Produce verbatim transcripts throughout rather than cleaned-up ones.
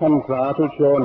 ท่านสาธุชน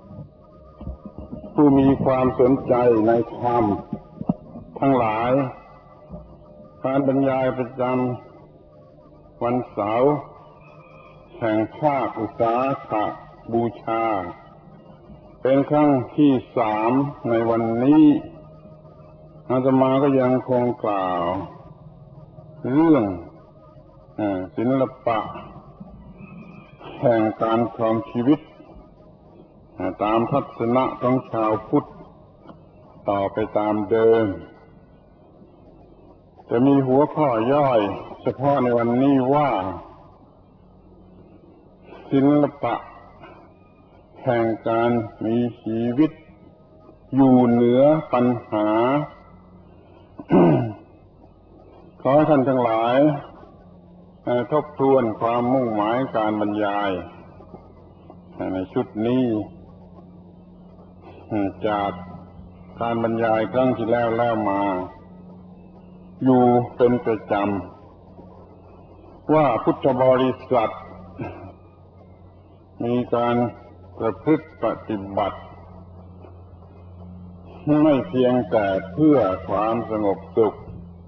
ผู้มีความสนใจในธรรมทั้งหลายการบรรยายประจำวันเสาร์แห่งภาคอุษาขบูชาเป็นครั้งที่สามในวันนี้อาตมาก็ยังคงกล่าวเรื่องศิลปะแห่งการครองชีวิตตามทัศนะของชาวพุทธต่อไปตามเดิมจะมีหัวข้อย่อยเฉพาะในวันนี้ว่าศิลปะแห่งการมีชีวิตอยู่เหนือปัญหา ขอให้ท่านทั้งหลายทบทวนความมุ่งหมายการบรรยายในชุดนี้จากการบรรยายครั้งที่แล้วแล้วมาอยู่เป็นประจำว่าพุทธบริษัทมีการประพฤติปฏิบัติไม่เพียงแต่เพื่อความสงบสุข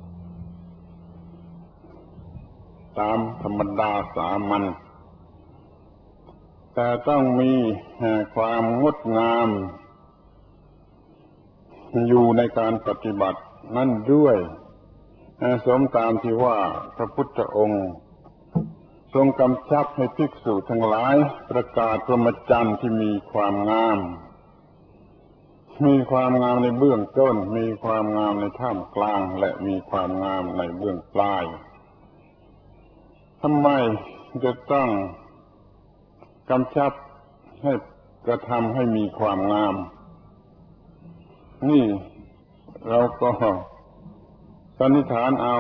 ตามธรรมดาสามัญแต่ต้องมีความงดงามอยู่ในการปฏิบัตินั่นด้วยสมตามที่ว่าพระพุทธองค์ทรงกำชับให้ภิกษุทั้งหลายประกาศพรหมจรรย์ที่มีความงามมีความงามในเบื้องต้นมีความงามในท่ามกลางและมีความงามในเบื้องปลายทำไมจะต้องกำชับให้กระทำให้มีความงามนี่เราก็สันนิษฐานเอา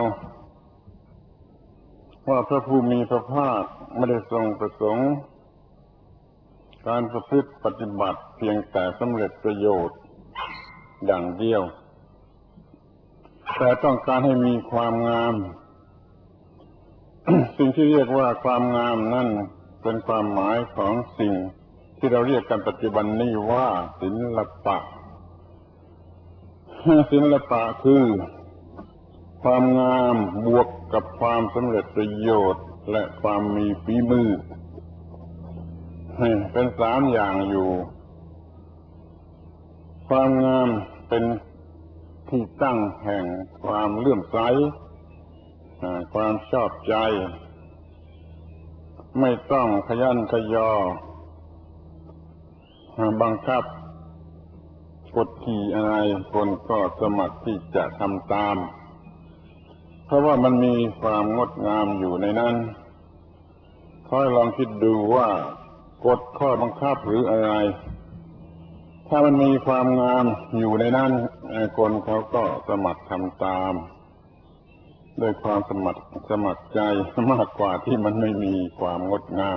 ว่าพระผู้มีพระภาคไม่ได้ทรงประสงค์การประพฤติปฏิบัติเพียงแต่สำเร็จประโยชน์อย่างเดียวแต่ต้องการให้มีความงาม สิ่งที่เรียกว่าความงามนั่นเป็นความหมายของสิ่งที่เราเรียกกันปัจจุบันนี้ว่าศิลปะศิลปะคือความงามบวกกับความสำเร็จประโยชน์และความมีฝีมือเป็นสามอย่างอยู่ความงามเป็นที่ตั้งแห่งความเลื่อมใสความชอบใจไม่ต้องขยันขยอบังคับกดขี่อะไรคนก็สมัครที่จะทำตามเพราะว่ามันมีความงดงามอยู่ในนั้นขอให้ลองคิดดูว่ากฎข้อบังคับหรืออะไรถ้ามันมีความงามอยู่ในนั้นคนเขาก็สมัครทำตามด้วยความสมัครสมัครใจมากกว่าที่มันไม่มีความงดงาม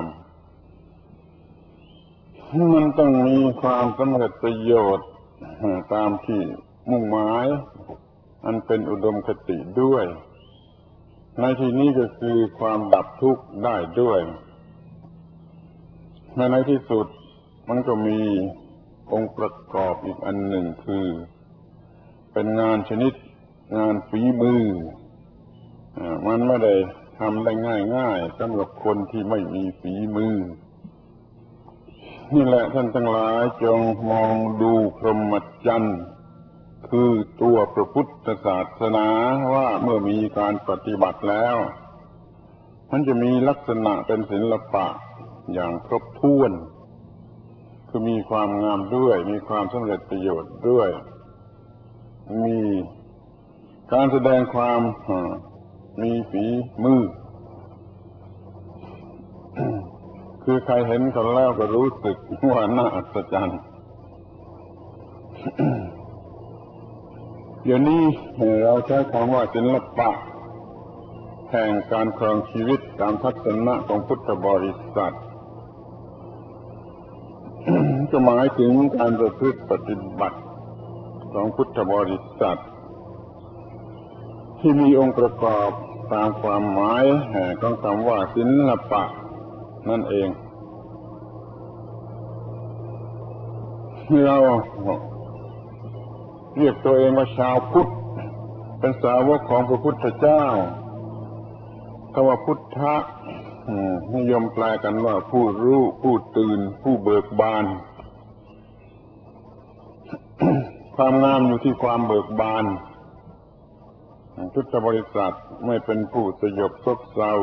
มันต้องมีความสำเร็จประโยชน์ตามที่มุ่งหมายอันเป็นอุดมคติด้วยในที่นี้ก็คือความดับทุกข์ได้ด้วยในที่สุดมันก็มีองค์ประกอบอีกอันหนึ่งคือเป็นงานชนิดงานฝีมือมันไม่ได้ทำได้ง่ายๆสำหรับคนที่ไม่มีฝีมือนี่แหละท่านทั้งหลายจงมองดูพรหมจรรย์คือตัวพระพุทธศาสนาว่าเมื่อมีการปฏิบัติแล้วมันจะมีลักษณะเป็นศิลปะอย่างครบถ้วนคือมีความงามด้วยมีความสำเร็จประโยชน์ด้วยมีการแสดงความมีฝีมือ คือใครเห็นเขาแล้วก็รู้สึกว่าน่าอัศจรรย์ เดี๋ยวนี้เราใช้คำว่าศิลปะแห่งการครองชีวิตตามทัศนะของพุทธบริษัท ก็หมายถึงการประพฤติปฏิบัติของพุทธบริษัทที่มีองค์ประกอบตามความหมายของคำว่าศิลปะนั่นเองเราเรียกตัวเองว่าชาวพุทธเป็นสาวกของพระพุทธเจ้าคำว่าพุทธะนิยมแปลกันว่าผู้รู้ผู้ตื่นผู้เบิกบานความงามอยู่ที่ความเบิกบานพุทธบริษัทไม่เป็นผู้สยบซบเซา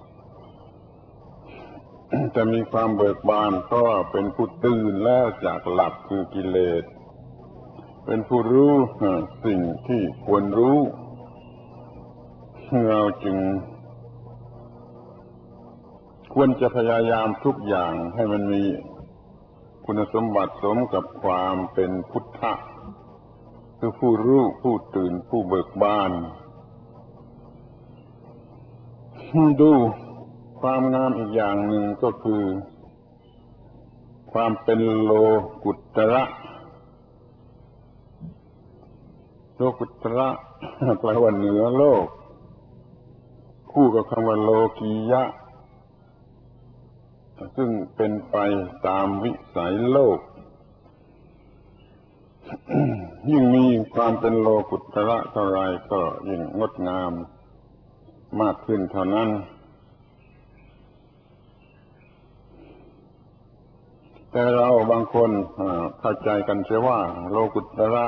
จะมีความเบิกบานเพราะว่าเป็นผู้ตื่นแล้วจากหลับคือกิเลสเป็นผู้รู้สิ่งที่ควรรู้เราจึงควรจะพยายามทุกอย่างให้มันมีคุณสมบัติสมกับความเป็นพุทธะคือผู้รู้ผู้ตื่นผู้เบิกบานดูความงามอีกอย่างหนึ่งก็คือความเป็นโลกุตระโลกุตระแปลว่าเหนือโลกคู่กับคำว่าโลกียะซึ่งเป็นไปตามวิสัยโลกยิ่งมีความเป็นโลกุตระเท่าไรก็ยิ่งงดงามมากขึ้นเท่านั้นแต่เราบางคนเข้าใจกันเสียว่าโลกุตระ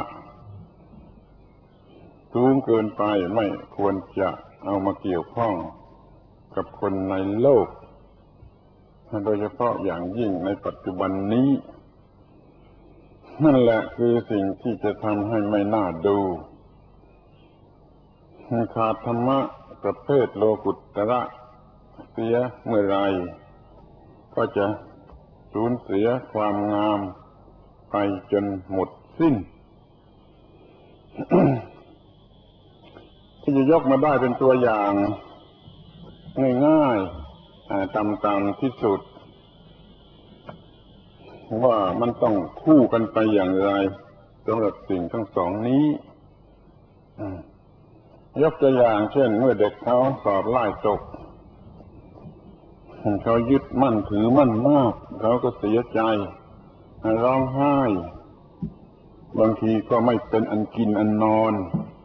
สูงเกินไปไม่ควรจะเอามาเกี่ยวข้องกับคนในโลกโดยเฉพาะอย่างยิ่งในปัจจุบันนี้นั่นแหละคือสิ่งที่จะทำให้ไม่น่าดูขาดธรรมะประเภทโลกุตระเสียเมื่อไรก็จะสูญเสียความงามไปจนหมดสิ้น ที่จะยกมาได้เป็นตัวอย่างง่ายๆต่ำๆที่สุดว่ามันต้องคู่กันไปอย่างไรสำหรับสิ่งทั้งสองนี้ยกตัวอย่างเช่นเมื่อเด็กเขาสอบไล่ตกเขายึดมั่นถือมั่นมากเขาก็เสียใจร้องไห้บางทีก็ไม่เป็นอันกินอันนอน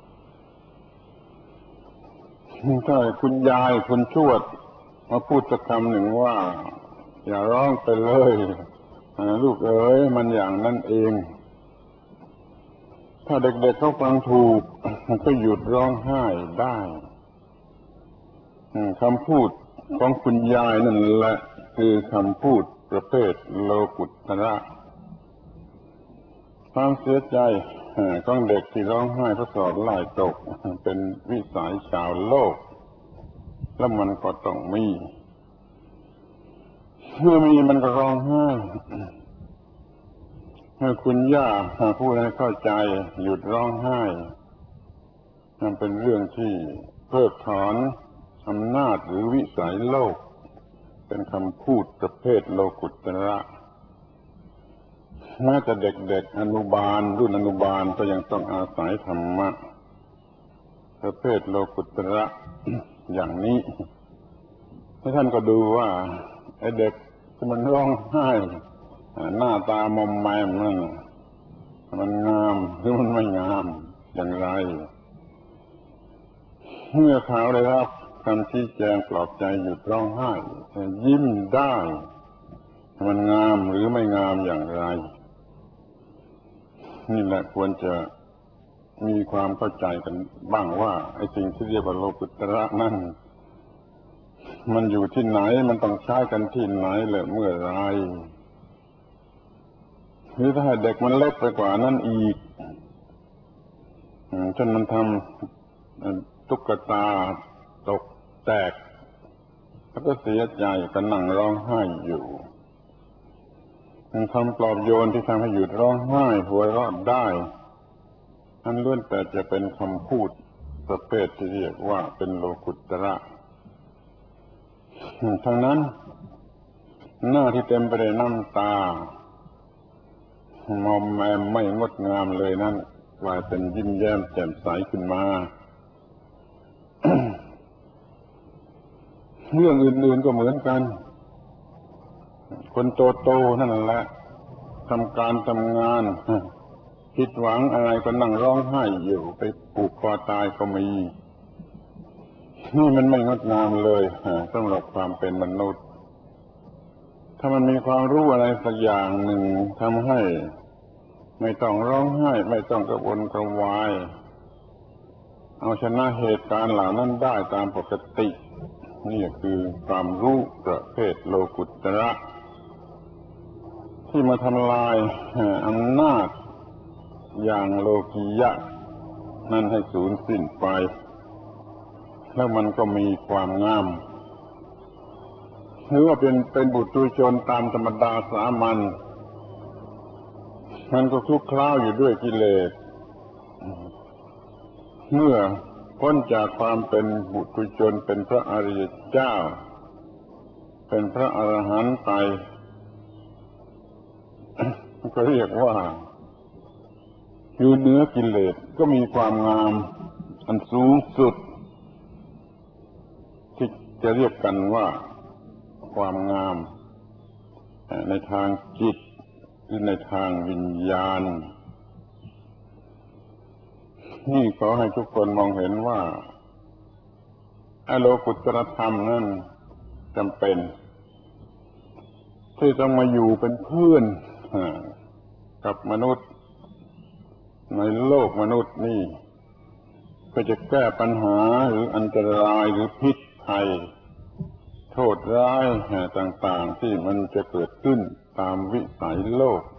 ถ้าคุณยายคุณชวดมาพูดสักคำหนึ่งว่าอย่าร้องไปเลยลูกเอ๋ยมันอย่างนั้นเองถ้าเด็กๆเขาฟังถูกก็หยุดร้องไห้ได้คำพูดของคุณยายนั่นแหละคือคำพูดประเภทโลกุตระความเสียใจของเด็กที่ร้องไห้เพราะสอบไล่ตกเป็นวิสัยชาวโลกแล้วมันก็ต้องมีเมื่อมีมันก็ร้องไห้ให้คุณย่าพูดให้เข้าใจหยุดร้องไห้นั่นเป็นเรื่องที่เพิกถอนอำนาจหรือวิสัยโลกเป็นคำพูดประเภทโลกุตระแม้แต่เด็กๆอนุบาลรุ่นอนุบาลก็ยังต้องอาศัยธรรมะประเภทโลกุตระอย่างนี้ให้ท่านก็ดูว่าไอ้เด็กที่มันร้องไห้หน้าตามอมแมมนั่นมันงามหรือมันไม่งามอย่างไรเมื่อเขาได้รับคำชี้แจงปลอบใจหยุดร้องไห้ยิ้มได้มันงามหรือไม่งามอย่างไรนี่แหละควรจะมีความเข้าใจกันบ้างว่าไอ้สิ่งที่เรียกว่าโลกุตระนั่นมันอยู่ที่ไหนมันต้องใช้กันที่ไหนและเมื่อไรหรือถ้าเด็กมันเล็กไปกว่านั้นอีกเช่นมันทำตุ๊กตาตกแตกแล้วก็เสียใจก็นั่งร้องไห้อยู่คำปลอบโยนที่ทำให้หยุดร้องไห้หัวเราะได้อันล้วนแต่จะเป็นคำพูดประเภทที่เรียกว่าเป็นโลกุตระทั้งนั้นหน้าที่เต็มไปด้วยน้ำตามอมแมมไม่งดงามเลยนั่นกลายเป็นยิ้มแย้มแจ่มใสขึ้นมา เรื่องอื่นๆก็เหมือนกันคนโตๆนั่นแหละทำการทำงานผิดหวังอะไรก็นั่งร้องไห้อยู่ไปผูกคอตายก็มีนี่มันไม่งดงามเลยสำหรับความเป็นมนุษย์ถ้ามันมีความรู้อะไรสักอย่างหนึ่งทำให้ไม่ต้องร้องไห้ไม่ต้องกระวนกระวายเอาชนะเหตุการณ์เหล่านั้นได้ตามปกตินี่คือความรู้ประเภทโลกุตระที่มาทำลายอำนาจอย่างโลกียะนั่นให้สูญสิ้นไปแล้วมันก็มีความงามหรือว่าเป็นเป็นบุตรชนตามธรรมดาสามัญมันก็คลุกคล้าอยู่ด้วยกิเลสเมื่อพ้นจากความเป็นบุตรชนเป็นพระอริยเจ้าเป็นพระอรหันต์ไปก็เรียกว่าอยู่เหนือกิเลสก็มีความงามอันสูงสุดที่จะเรียกกันว่าความงามในทางจิตหรือในทางวิญญาณนี่ขอให้ทุกคนมองเห็นว่าอโลกุตตรธรรมนั่นจำเป็นที่ต้องมาอยู่เป็นเพื่อนกับมนุษย์ในโลกมนุษย์นี่ก็จะแก้ปัญหาหรืออันตรายหรือพิษภัยโทษร้ายต่างๆที่มันจะเกิดขึ้นตามวิสัยโลก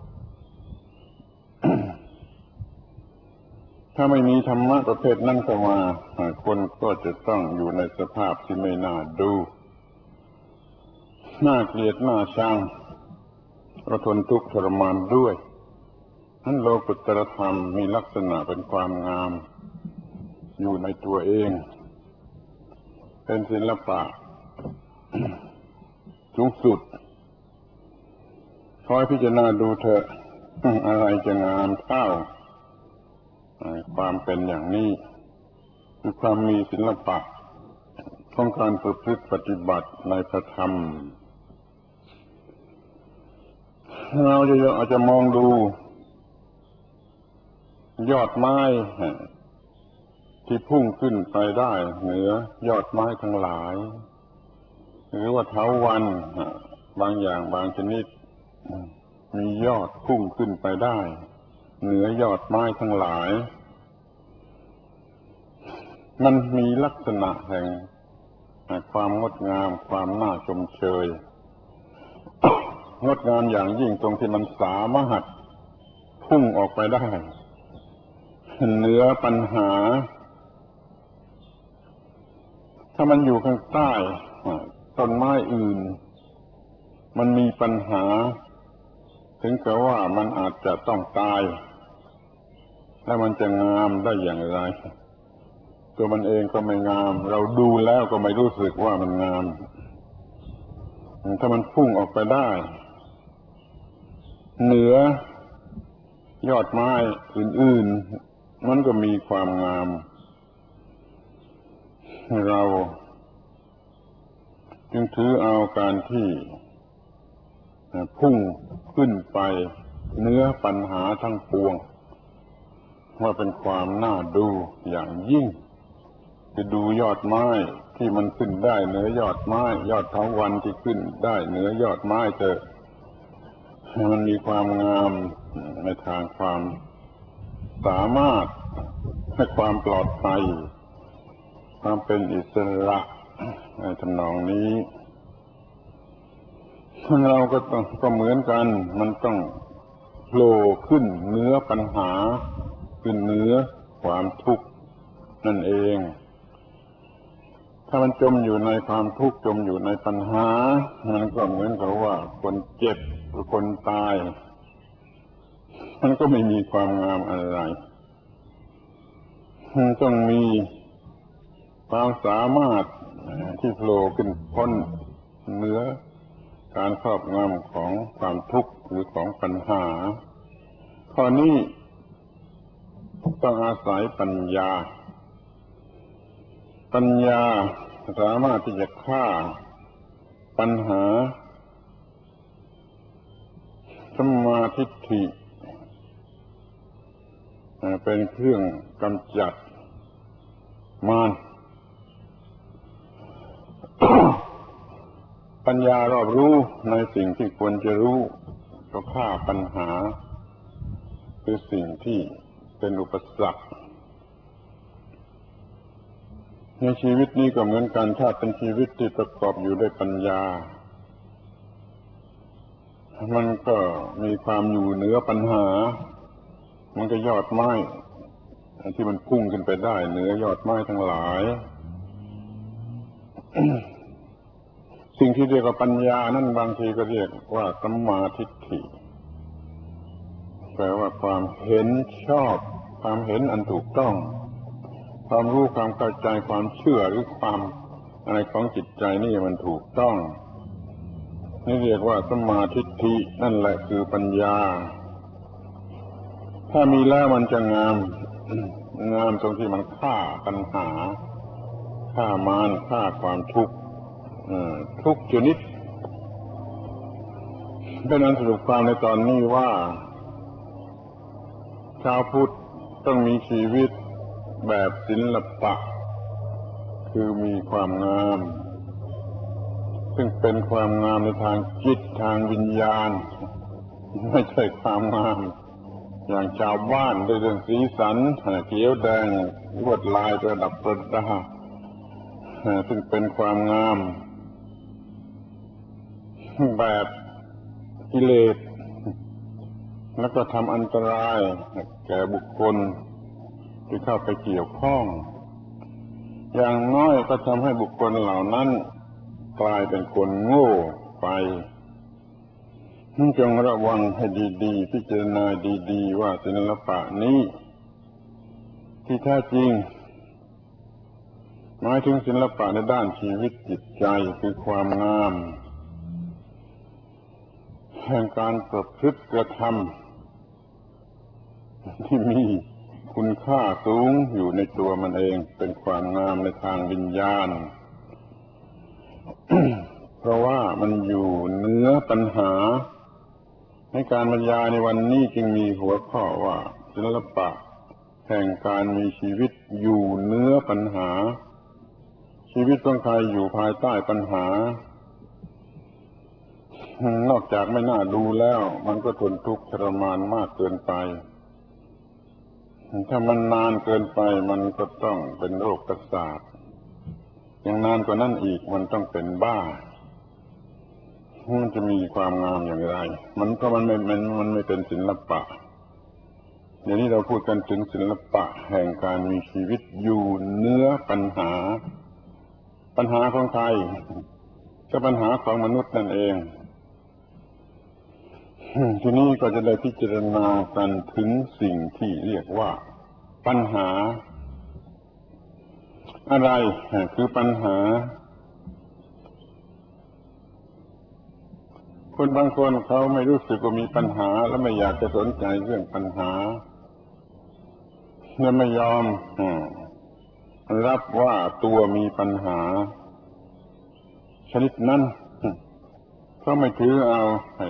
ถ้าไม่มีธรรมะประเภทนั้นเข้ามาคนก็จะต้องอยู่ในสภาพที่ไม่น่าดูน่าเกลียดน่าชังก็ทนทุกข์ทรมานด้วยนั้นโลกุตตรธรรมมีลักษณะเป็นความงามอยู่ในตัวเองเป็นศิลปะสูงสุดคอยพิจารณาดูเถอะอะไรจะงามเท่าความเป็นอย่างนี้คือความมีศิลปะของการประพฤติปฏิบัติในพระธรรมเราจะอาจจะมองดูยอดไม้ที่พุ่งขึ้นไปได้เหนือยอดไม้ทั้งหลายหรือว่าเถาวัลย์บางอย่างบางชนิดมียอดพุ่งขึ้นไปได้เหนือยอดไม้ทั้งหลายมันมีลักษณะแห่งความงดงามความน่าชมเชยงดงามอย่างยิ่งตรงที่มันสามารถพุ่งออกไปได้เหนือปัญหาถ้ามันอยู่ข้างใต้ต้นไม้อื่นมันมีปัญหาถึงกับว่ามันอาจจะต้องตายแล้วมันจะงามได้อย่างไรตัวมันเองก็ไม่งามเราดูแล้วก็ไม่รู้สึกว่ามันงามถ้ามันพุ่งออกไปได้เหนือยอดไม้อื่นๆมันก็มีความงามเราจึงถือเอาการที่พุ่งขึ้นไปเหนือปัญหาทั้งปวงว่าเป็นความน่าดูอย่างยิ่งจะดูยอดไม้ที่มันขึ้นได้เหนือยอดไม้ยอดเถาวัลย์ที่ขึ้นได้เหนือยอดไม้เถอะมันมีความงามในทางความสามารถให้ความปลอดภัยความเป็นอิสระในทำนองนี้เราก็ต้องก็เหมือนกันมันต้องโผล่ขึ้นเหนือปัญหาขึ้นเหนือความทุกข์นั่นเองถ้ามันจมอยู่ในความทุกข์จมอยู่ในปัญหามันก็เหมือนกับว่าคนเจ็บหรือคนตายมันก็ไม่มีความงามอะไรมันต้องมีความสามารถที่โผล่ขึ้นพ้นเหนือการครอบงำของความทุกข์หรือของปัญหาข้อนี้ต้องอาศัยปัญญาปัญญาสามารถที่จะฆ่าปัญหาสัมมาทิฏฐิเป็นเครื่องกำจัดมาร ปัญญารอบรู้ในสิ่งที่ควรจะรู้ก็ฆ่าปัญหาคือสิ่งที่เป็นอุปสรรคในชีวิตนี้ก็เหมือนกันถ้าเป็นชีวิตที่ประกอบอยู่ด้วยปัญญามันก็มีความอยู่เหนือปัญหามันก็ยอดไม้ที่มันพุ่งขึ้นไปได้เหนือยอดไม้ทั้งหลาย สิ่งที่เรียกว่าปัญญานั่นบางทีก็เรียกว่าสัมมาทิฏฐิแปลว่าความเห็นชอบความเห็นอันถูกต้องความรู้ความเข้าใจความเชื่อหรือความอะไรของจิตใจนี่มันถูกต้องนี่เรียกว่าสัมมาทิฏฐินั่นแหละคือปัญญาถ้ามีแล้วมันจะงามงามตรงที่มันฆ่าปัญหาฆ่ามารฆ่าความทุกข์ทุกชนิดดังนั้นสรุปความในตอนนี้ว่าชาวพุทธต้องมีชีวิตแบบศิลปะคือมีความงามซึ่งเป็นความงามในทางจิตทางวิญญาณไม่ใช่ความงามอย่างชาวบ้านด้วยเรื่องสีสันเขียวแดงลวดลายประดับประดาซึ่งเป็นความงามแบบกิเลสแล้วก็ทำอันตรายแก่บุคคลที่เข้าไปเกี่ยวข้องอย่างน้อยก็ทำให้บุคคลเหล่านั้นกลายเป็นคนโง่ไปจงระวังให้ดีๆพิจารณาดีๆว่าศิลปะนี้ที่แท้จริงหมายถึงศิลปะในด้านชีวิตจิตใจคือความงามแห่งการประพฤติกระทำที่มีคุณค่าสูงอยู่ในตัวมันเองเป็นความงามในทางวิญญาณ เพราะว่ามันอยู่เหนือปัญหาในการบรรยายในวันนี้จึงมีหัวข้อว่าศิลปะแห่งการมีชีวิตอยู่เหนือปัญหาชีวิตของใครอยู่ภายใต้ปัญหานอกจากไม่น่าดูแล้วมันก็ทนทุกข์ทรมานมากเกินไปถ้ามันนานเกินไปมันก็ต้องเป็นโรคประสาทอย่างนานกว่านั้นอีกมันต้องเป็นบ้ามันจะมีความงามอย่างไรมันก็มันไม่มันมันไม่เป็นศิลปะเดี๋ยวนี้เราพูดกันถึงศิลปะแห่งการมีชีวิตอยู่เหนือปัญหาปัญหาของใครก็ปัญหาของมนุษย์นั่นเองทีนี้ก็จะได้พิจารณากันถึงสิ่งที่เรียกว่าปัญหาอะไรคือปัญหาคนบางคนเขาไม่รู้สึกว่ามีปัญหาและไม่อยากจะสนใจเรื่องปัญหาและไม่ยอมรับว่าตัวมีปัญหาชนิดนั้นเขาไม่ถือเอา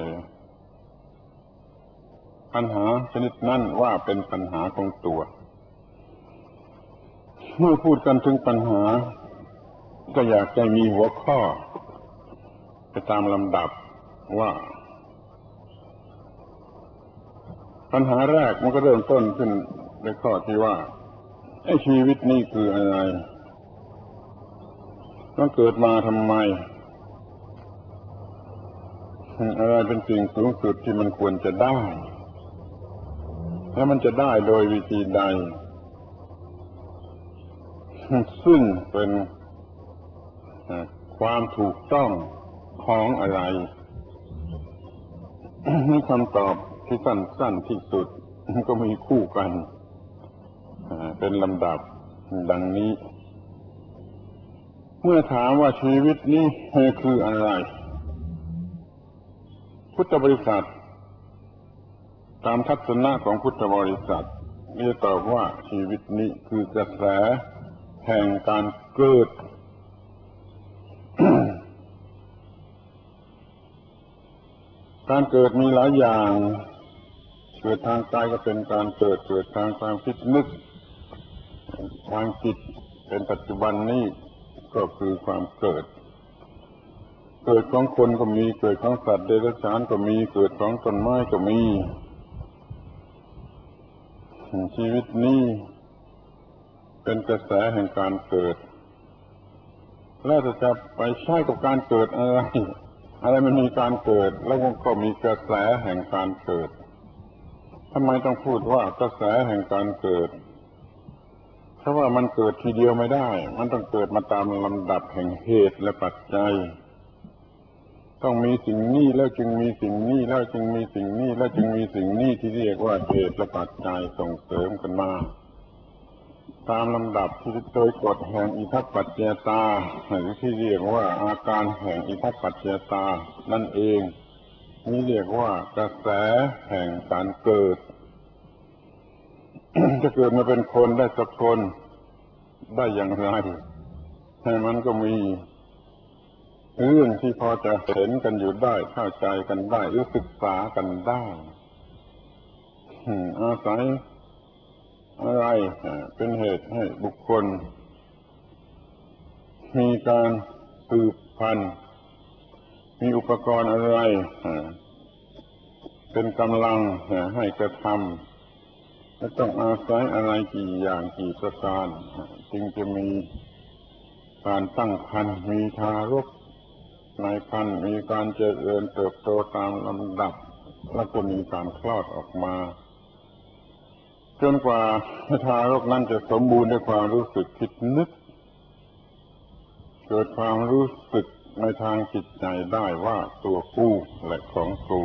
ปัญหาชนิดนั้นว่าเป็นปัญหาของตัวเมื่อพูดกันถึงปัญหาก็อยากจะมีหัวข้อไปตามลำดับว่าปัญหาแรกมันก็เริ่มต้นขึ้นในข้อที่ว่าไอ้ชีวิตนี่คืออะไรต้องเกิดมาทำไมอะไรเป็นสิ่งสูงสุดที่มันควรจะได้และมันจะได้โดยวิธีใดซึ่งเป็นความถูกต้องของอะไรนี่คำตอบที่สั้นๆที่สุดก็มีคู่กันเป็นลำดับดังนี้เมื่อถามว่าชีวิตนี้คืออะไรพุทธบริษัทตามทัศนะของพุทธบริษัทจะตอบว่าชีวิตนี้คือกระแสแห่งการเกิด กการเกิดมีหลายอย่างเกิดทางกายก็เป็นการเกิดเกิดทางความคิดนึกทางจิตเป็นปัจจุบันนี้ก็คือความเกิดเกิดของคนก็มีเกิดของสัตว์เดรัจฉานก็มีเกิดของต้นไม้ก็มีชีวิตนี้เป็นกระแสแห่งการเกิดแล้วจะไปใช้กับการเกิดอะไรอะไรมันมีการเกิดแล้วก็มีกระแสแห่งการเกิดทำไมต้องพูดว่ากระแสแห่งการเกิดเพราะว่ามันเกิดทีเดียวไม่ได้มันต้องเกิดมาตามลำดับแห่งเหตุและปัจจัยต้องมีสิ่งนี้แล้วจึงมีสิ่งนี้แล้วจึงมีสิ่งนี้แล้วจึงมีสิ่งนี้ที่เรียกว่าเหตุและปัจจัยส่งเสริมกันมาตามลำดับที่โดยกฎแห่งอิทัปปัจจยตาหรือที่เรียกว่าอาการแห่งอิทัปปัจจยตานั่นเองนี่เรียกว่ากระแสแห่งการเกิด จะเกิดมาเป็นคนได้สักคนได้อย่างไรให้มันก็มีเรื่องที่พอจะเห็นกันอยู่ได้เข้าใจกันได้หรือศึกษากันได้อาศัยอะไรเป็นเหตุให้บุคคลมีการสืบพันธุ์มีอุปกรณ์อะไรเป็นกำลังให้กระทำและต้องอาศัยอะไรกี่อย่างกี่ประการจึงจะมีการตั้งครรภ์มีทารกในครรภ์มีการเจริญเติบโตตามลำดับแล้วก็มีการคลอดออกมาจนกว่าทารกนั้นจะสมบูรณ์ด้วยความรู้สึกคิดนึกเกิดความรู้สึกในทางจิตใจได้ว่าตัวกูและของกู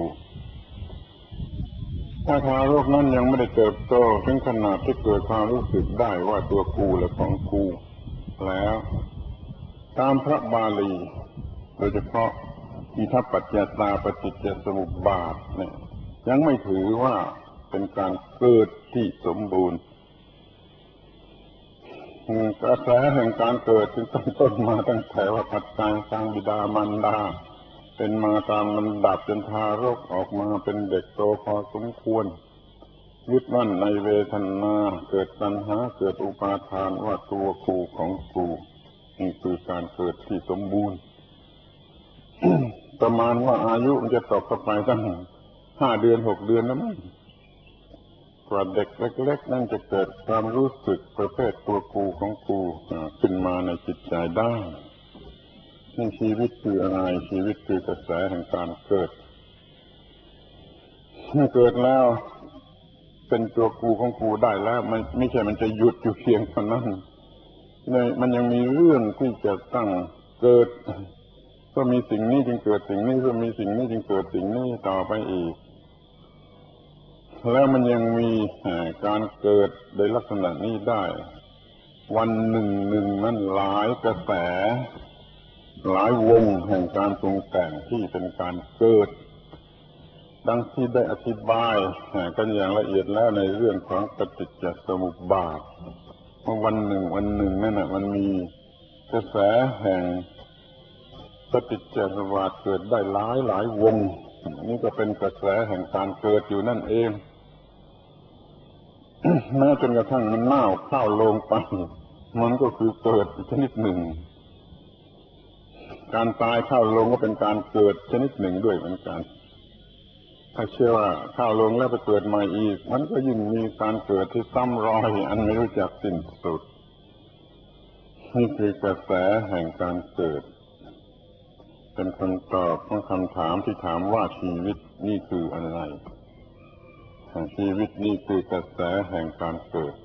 ถ้าทารกนั้นยังไม่ได้เติบโตถึงขนาดที่เกิดความรู้สึกได้ว่าตัวกูและของกูแล้วตามพระบาลีโดยเฉพาะอิทัปปัจจยตาปฏิจจสมุปบาทเนี่ยยังไม่ถือว่าเป็นการเกิดที่สมบูรณ์กระแสแห่งการเกิดจึงต้องต้นมาตั้งแต่ว่าปัจจัยทางบิดามารดาเป็นมาตามลำดับจนทารกออกมาเป็นเด็กโตพอสมควรยึดมั่นในเวทนาเกิดตัณหาเกิดอุปาทานว่าตัวกูของกูนี่คือการเกิดที่สมบูรณ์ ประมาณว่าอายุมันจะตกไปตั้งห้าเดือนหกเดือนแล้วมั้งกว่าเด็กเล็กๆนั่นจะเกิดความรู้สึกประเภทตัวกูของกูขึ้นมาในจิตใจได้นี่ชีวิตคืออะไรชีวิตคือกระแสแห่งการเกิดเมื่อเกิดแล้วเป็นตัวกูของกูได้แล้วมันไม่ใช่มันจะหยุดอยู่เพียงเท่านั้นมันยังมีเรื่องที่จะตั้งเกิดก็มีสิ่งนี้จึงเกิดสิ่งนี้ก็มีสิ่งนี้จึงเกิดสิ่งนี้ต่อไปอีกแล้วมันยังมีการเกิดในลักษณะนี้ได้วันหนึ่งหนึ่งนั้นหลายกระแสหลายวงแห่งการปรุงแต่งที่เป็นการเกิดดังที่ได้อธิบายกันอย่างละเอียดแล้วในเรื่องของปฏิจจสมุปบาทเมื่อวันหนึ่งวันหนึ่งนั่นน่ะมันมีกระแสแห่งปฏิจจสมุปบาทเกิดได้หลายหลายวงนี่ก็เป็นกระแสแห่งการเกิดอยู่นั่นเอง แม้จนกระทั่งมันเน่าเข้าลงไปมันก็คือเกิดชนิดหนึ่งการตายเข้าลงก็เป็นการเกิดชนิดหนึ่งด้วยเหมือนกันถ้าเชื่อว่าเข้าลงแล้วไปเกิดใหม่อีกมันก็ยิ่งมีการเกิดที่ซ้ำรอยอันไม่รู้จักสิ้นสุดนี่คือกระแสแห่งการเกิดเป็นคำตอบของคำถามที่ถามว่าชีวิตนี่คืออะไรชีวิตนี่คือกระแสแห่งการเกิด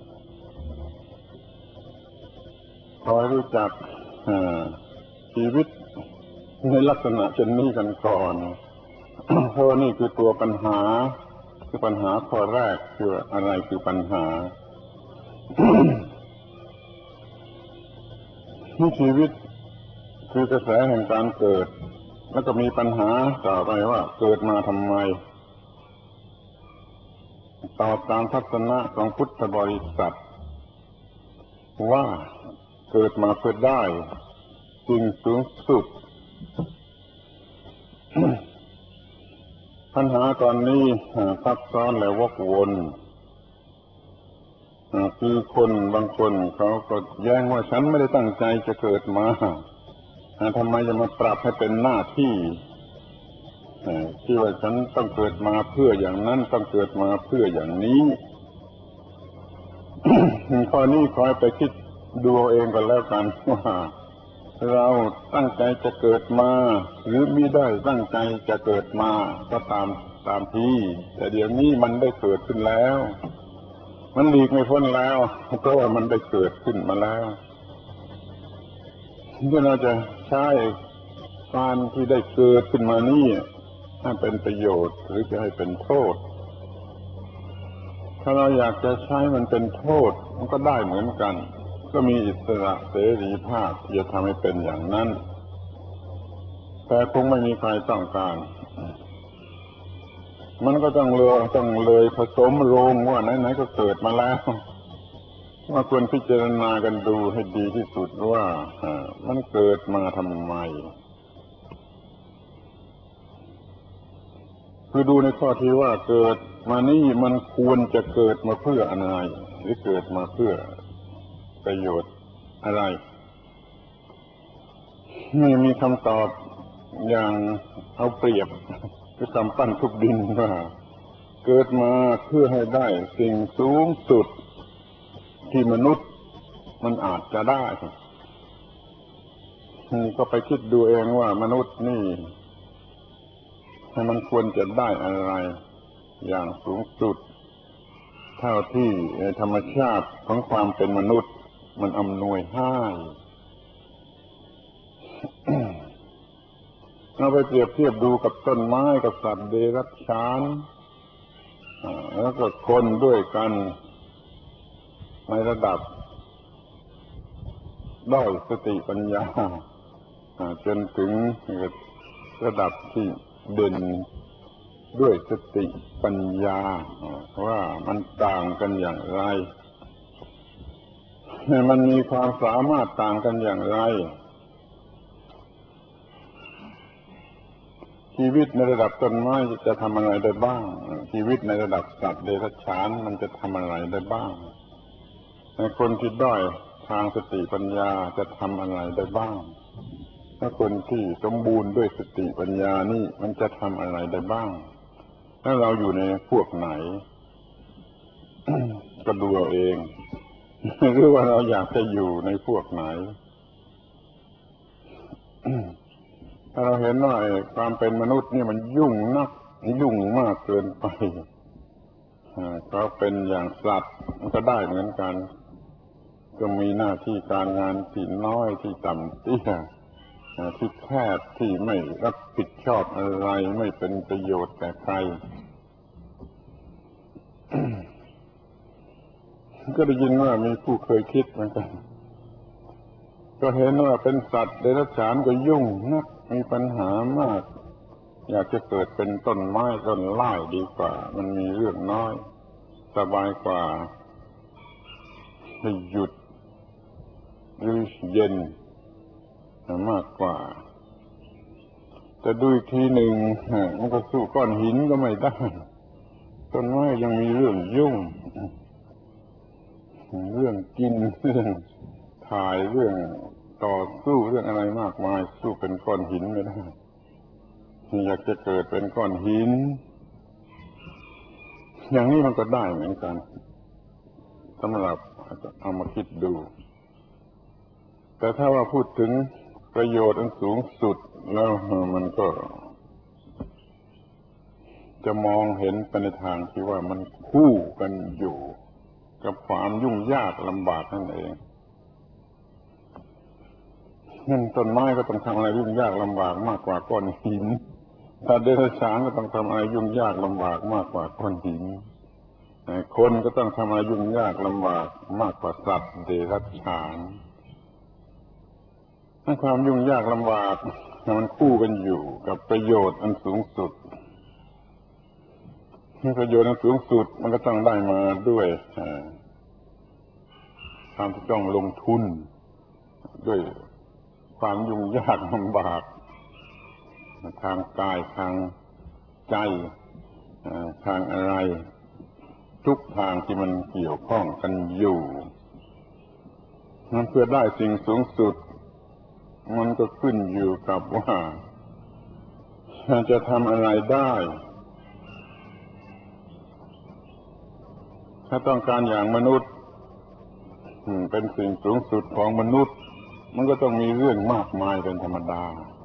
ขอให้รู้จักชีวิตในลักษณะเช่นนี้กันก่อนเพราะนี่คือตัวปัญหาคือปัญหาข้อแรกคืออะไรคือปัญหา นี่ชีวิตคือกระแสแห่งการเกิดแล้วก็มีปัญหาต่อไปว่าเกิดมาทำไมตอบตามทัศนะของพุทธบริษัทว่าเกิดมาเพื่อได้สิ่งสูงสุดปัญหาตอนนี้ซับซ้อนและวกวนคือคนบางคนเขาก็แย้งว่าฉันไม่ได้ตั้งใจจะเกิดมาทำไมจะมาปรับให้เป็นหน้าที่ที่ว่าฉันต้องเกิดมาเพื่ออย่างนั้นต้องเกิดมาเพื่ออย่างนี้ ข้อนี้คอยไปคิดดูเองก็แล้วกันว่าเราตั้งใจจะเกิดมาหรือไม่ได้ตั้งใจจะเกิดมาก็ตามตามที่แต่เดี๋ยวนี้มันได้เกิดขึ้นแล้วมันหลีกไม่พ้นแล้วเพราะว่ามันได้เกิดขึ้นมาแล้วที่เราจะใช้การที่ได้เกิดขึ้นมานี่ให้เป็นประโยชน์หรือจะให้เป็นโทษถ้าเราอยากจะใช้มันเป็นโทษมันก็ได้เหมือนกันก็มีอิสระเสรีภาพที่จะทำให้เป็นอย่างนั้นแต่คงไม่มีใครต้องการมันก็ต้องเลยต้องเลยผสมโรงว่าไหนๆก็เกิดมาแล้วว่าควรพิจารณากันดูให้ดีที่สุดว่ามันเกิดมาทำไมคือดูในข้อที่ว่าเกิดมานี่มันควรจะเกิดมาเพื่ออะไรหรือเกิดมาเพื่อประโยชน์อะไรไม่มีคำตอบอย่างเอาเปรียบคือกำปั้นทุบดินว่าเกิดมาเพื่อให้ได้สิ่งสูงสุดที่มนุษย์มันอาจจะได้ก็ไปคิดดูเองว่ามนุษย์นี่ให้มันควรจะได้อะไรอย่างสูงสุดเท่าที่ธรรมชาติของความเป็นมนุษย์มันอำนวยให้เราไปเปรียบเทียบดูกับต้นไม้กับสัตว์เดรัจฉานแล้วก็คนด้วยกันในระดับด้อยสติปัญญาจนถึงระดับที่เด่นด้วยสติปัญญาว่ามันต่างกันอย่างไรมันมีความสามารถต่างกันอย่างไรชีวิตในระดับต้นไม้จะทำอะไรได้บ้างชีวิตในระดับสัตว์เดรัจฉานมันจะทำอะไรได้บ้างในคนที่ด้อยทางสติปัญญาจะทำอะไรได้บ้างถ้าคนที่สมบูรณ์ด้วยสติปัญญานี่มันจะทำอะไรได้บ้างถ้าเราอยู่ในพวกไหน ก็ดูเอาเอง หรือว่าเราอยากจะอยู่ในพวกไหน ถ้าเราเห็นว่าความเป็นมนุษย์นี่มันยุ่งนักยุ่งมากเกินไปเขาเป็นอย่างสัตว์มันก็ได้เหมือนกันก็มีหน้าที่การงานที่น้อยที่ต่ำเตี้ยที่แคบที่ไม่รับผิดชอบอะไรไม่เป็นประโยชน์แก่ใคร ก็ได้ยินว่ามีผู้เคยคิดเหมือนกันก็เห็นว่าเป็นสัตว์เดรัจฉานก็ยุ่งนักมีปัญหามากอยากจะเกิดเป็นต้นไม้ต้นไม้ดีกว่ามันมีเรื่องน้อยสบายกว่าให้หยุดหรือเย็นมากกว่าแต่ดูอีกทีหนึ่งมันก็สู้ก้อนหินก็ไม่ได้ต้นไม้ยังมีเรื่องยุ่งเรื่องกินเรื่องถ่ายเรื่องต่อสู้เรื่องอะไรมากมายสู้เป็นก้อนหินไม่ได้อยากจะเกิดเป็นก้อนหินอย่างนี้มันก็ได้เหมือนกันสำหรับเอามาคิดดูแต่ถ้าว่าพูดถึงประโยชน์อันสูงสุดแล้วมันก็จะมองเห็นไปในทางที่ว่ามันคู่กันอยู่กับความยุ่งยากลำบากนั่นเองนั่นต้นไม้ก็ต้องทำอะไรยุ่งยากลำบากมากกว่าก้อนหินถ้าเดรัจฉานก็ต้องทำอะไรยุ่งยากลำบากมากกว่าก้อนหินคนก็ต้องทำอะไรยุ่งยากลำบากมากกว่าสัตว์เดรัจฉานถ้าความยุ่งยากลำบากมันคู่กันอยู่กับประโยชน์อันสูงสุดประโยชน์อันสูงสุดมันก็ต้องได้มาด้วยความที่ต้องลงทุนด้วยความยุ่งยากลำบากทางกายทางใจทางอะไรทุกทางที่มันเกี่ยวข้องกันอยู่มันเพื่อได้สิ่งสูงสุดมันก็ขึ้นอยู่กับว่าจะทำอะไรได้ถ้าต้องการอย่างมนุษย์เป็นสิ่งสูงสุดของมนุษย์มันก็ต้องมีเรื่องมากมายเป็นธรรมดา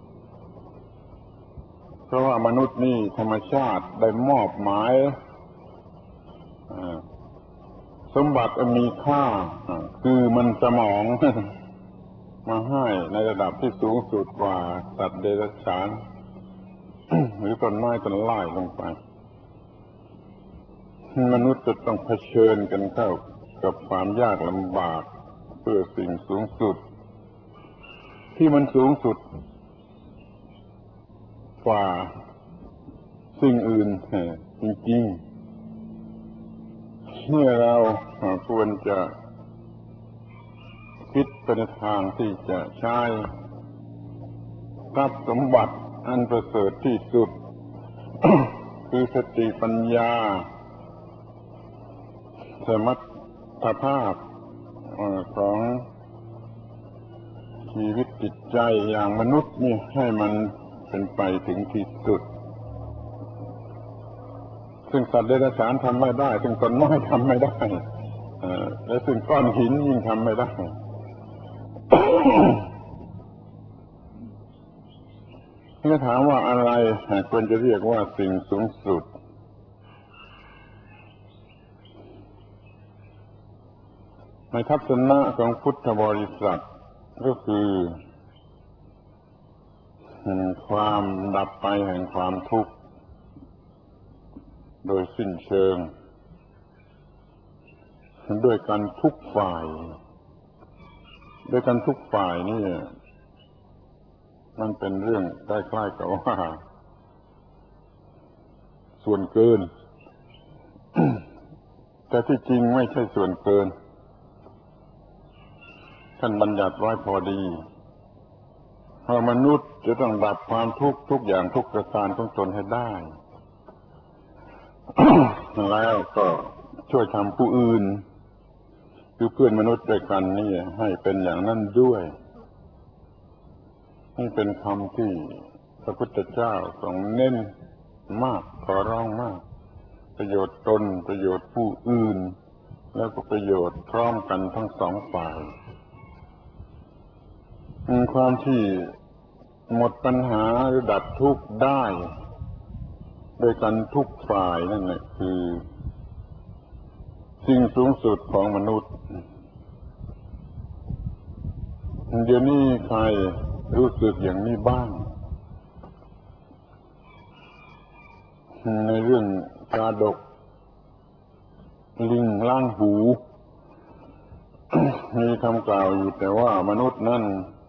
เพราะว่ามนุษย์นี่ธรรมชาติได้มอบหมายสมบัติมีค่าคือมันสมองมาให้ในระดับที่สูงสุดกว่าสัตว์เดรัจฉานหรือต้นไม้ต้นไม้ลงไปมนุษย์จะต้องเผชิญกันเข้ากับความยากลำบากเพื่อสิ่งสูงสุดที่มันสูงสุดกว่าสิ่งอื่นจริงๆเมื่อเราควรจะคิดไปในทางที่จะใช้ทรัพย์สมบัติอันประเสริฐที่สุด คือสติปัญญาสมรรถภาพของชีวิตจิตใจอย่างมนุษย์นี่ให้มันเป็นไปถึงที่สุดซึ่งสัตว์เดรัจฉานทำไม่ได้ซึ่งต้นไม้ทำไม่ได้และซึ่งก้อนหินยิ่งทำไม่ได้ ถ้าถามว่าอะไรควรจะเรียกว่าสิ่งสูงสุดในทัศนะของพุทธบริษัทก็คือความดับไปแห่งความทุกข์โดยสิ้นเชิงด้วยกันทุกฝ่ายด้วยกันทุกฝ่ายนี่มันเป็นเรื่องใกล้ๆกับว่าส่วนเกิน แต่ที่จริงไม่ใช่ส่วนเกินท่านบัญญัติไว้พอดีเพราะมนุษย์จะต้องดับความทุกข์ทุกอย่างทุกประการของตนให้ได้ แล้วก็ช่วยทำผู้อื่นคือเพื่อนมนุษย์ด้วยกันนี่ให้เป็นอย่างนั้นด้วยนี่เป็นคำที่พระพุทธเจ้าทรงเน้นมากขอร้องมากประโยชน์ตนประโยชน์ผู้อื่นแล้วก็ประโยชน์พร้อมกันทั้งสองฝ่ายความที่หมดปัญหาหรือดับทุกข์ได้โดยกันทุกฝ่ายนั่นแหละคือสิ่งสูงสุดของมนุษย์เดี๋ยวนี้ใครรู้สึกอย่างนี้บ้างในเรื่องชาดกลิงล่างหู มีคำกล่าวอยู่แต่ว่ามนุษย์นั่น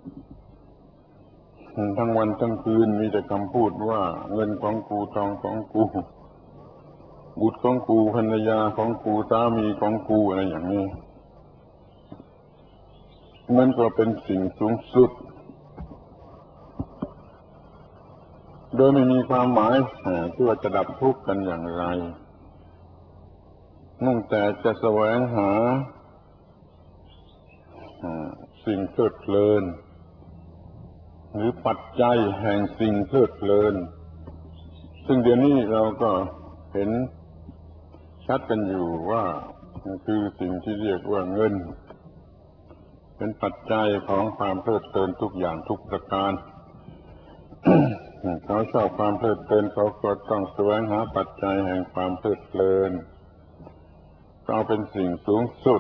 ทั้งวันทั้งคืนมีแต่คำพูดว่าเงินของกูทองของกูบุตรของกูภรรยาของกูสามีของกูอะไรอย่างนี้มันก็เป็นสิ่งสูงสุดโดยไม่มีความหมายที่ว่าจะดับทุกข์กันอย่างไรมุ่งแต่จะแสวงหาสิ่งเพลิดเพลินหรือปัจจัยแห่งสิ่งเพลิดเพลินซึ่งเดี๋ยวนี้เราก็เห็นชัดกันอยู่ว่าคือสิ่งที่เรียกว่าเงินเป็นปัจจัยของความเพลิดเพลินทุกอย่างทุกประการ เขาชอบความเพลิดเพลินเขาก็ต้องแสวงหาปัจจัยแห่งความเพลิดเพลินก็เอาเป็นสิ่งสูงสุด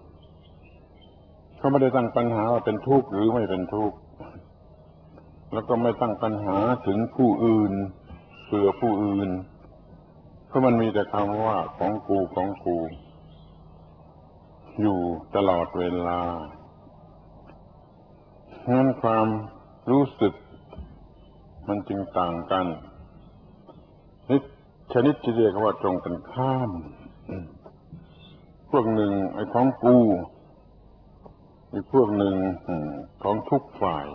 เขาไม่ได้ตั้งปัญหาว่าเป็นทุกข์หรือไม่เป็นทุกข์แล้วก็ไม่ตั้งปัญหาถึงผู้อื่นเพื่อผู้อื่นเพราะมันมีแต่คำว่าของกูของกูอยู่ตลอดเวลางั้นความรู้สึกมันจึงต่างกันนี่ชนิดที่เรียกว่าตรงกันข้ามพวกหนึ่งไอ้ของกูอีกพวกหนึ่งของทุกฝ่าย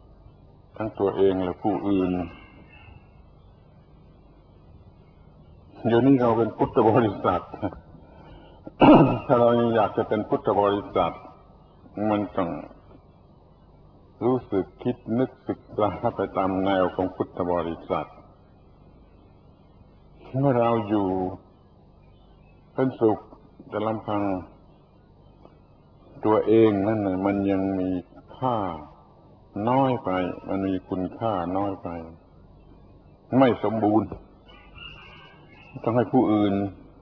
ทั้งตัวเองและผู้อื่นเดี๋ยวนี้เราเป็นพุทธบริษัท ถ้าเราอยากจะเป็นพุทธบริษัทมันต้องรู้สึกคิดนึกศึกษาไปตามแนวของพุทธบริษัทเมื่อเราอยู่เป็นสุขแต่ลำพังตัวเองนั่นน่ะมันยังมีค่าน้อยไปมันมีคุณค่าน้อยไปไม่สมบูรณ์ต้องให้ผู้อื่น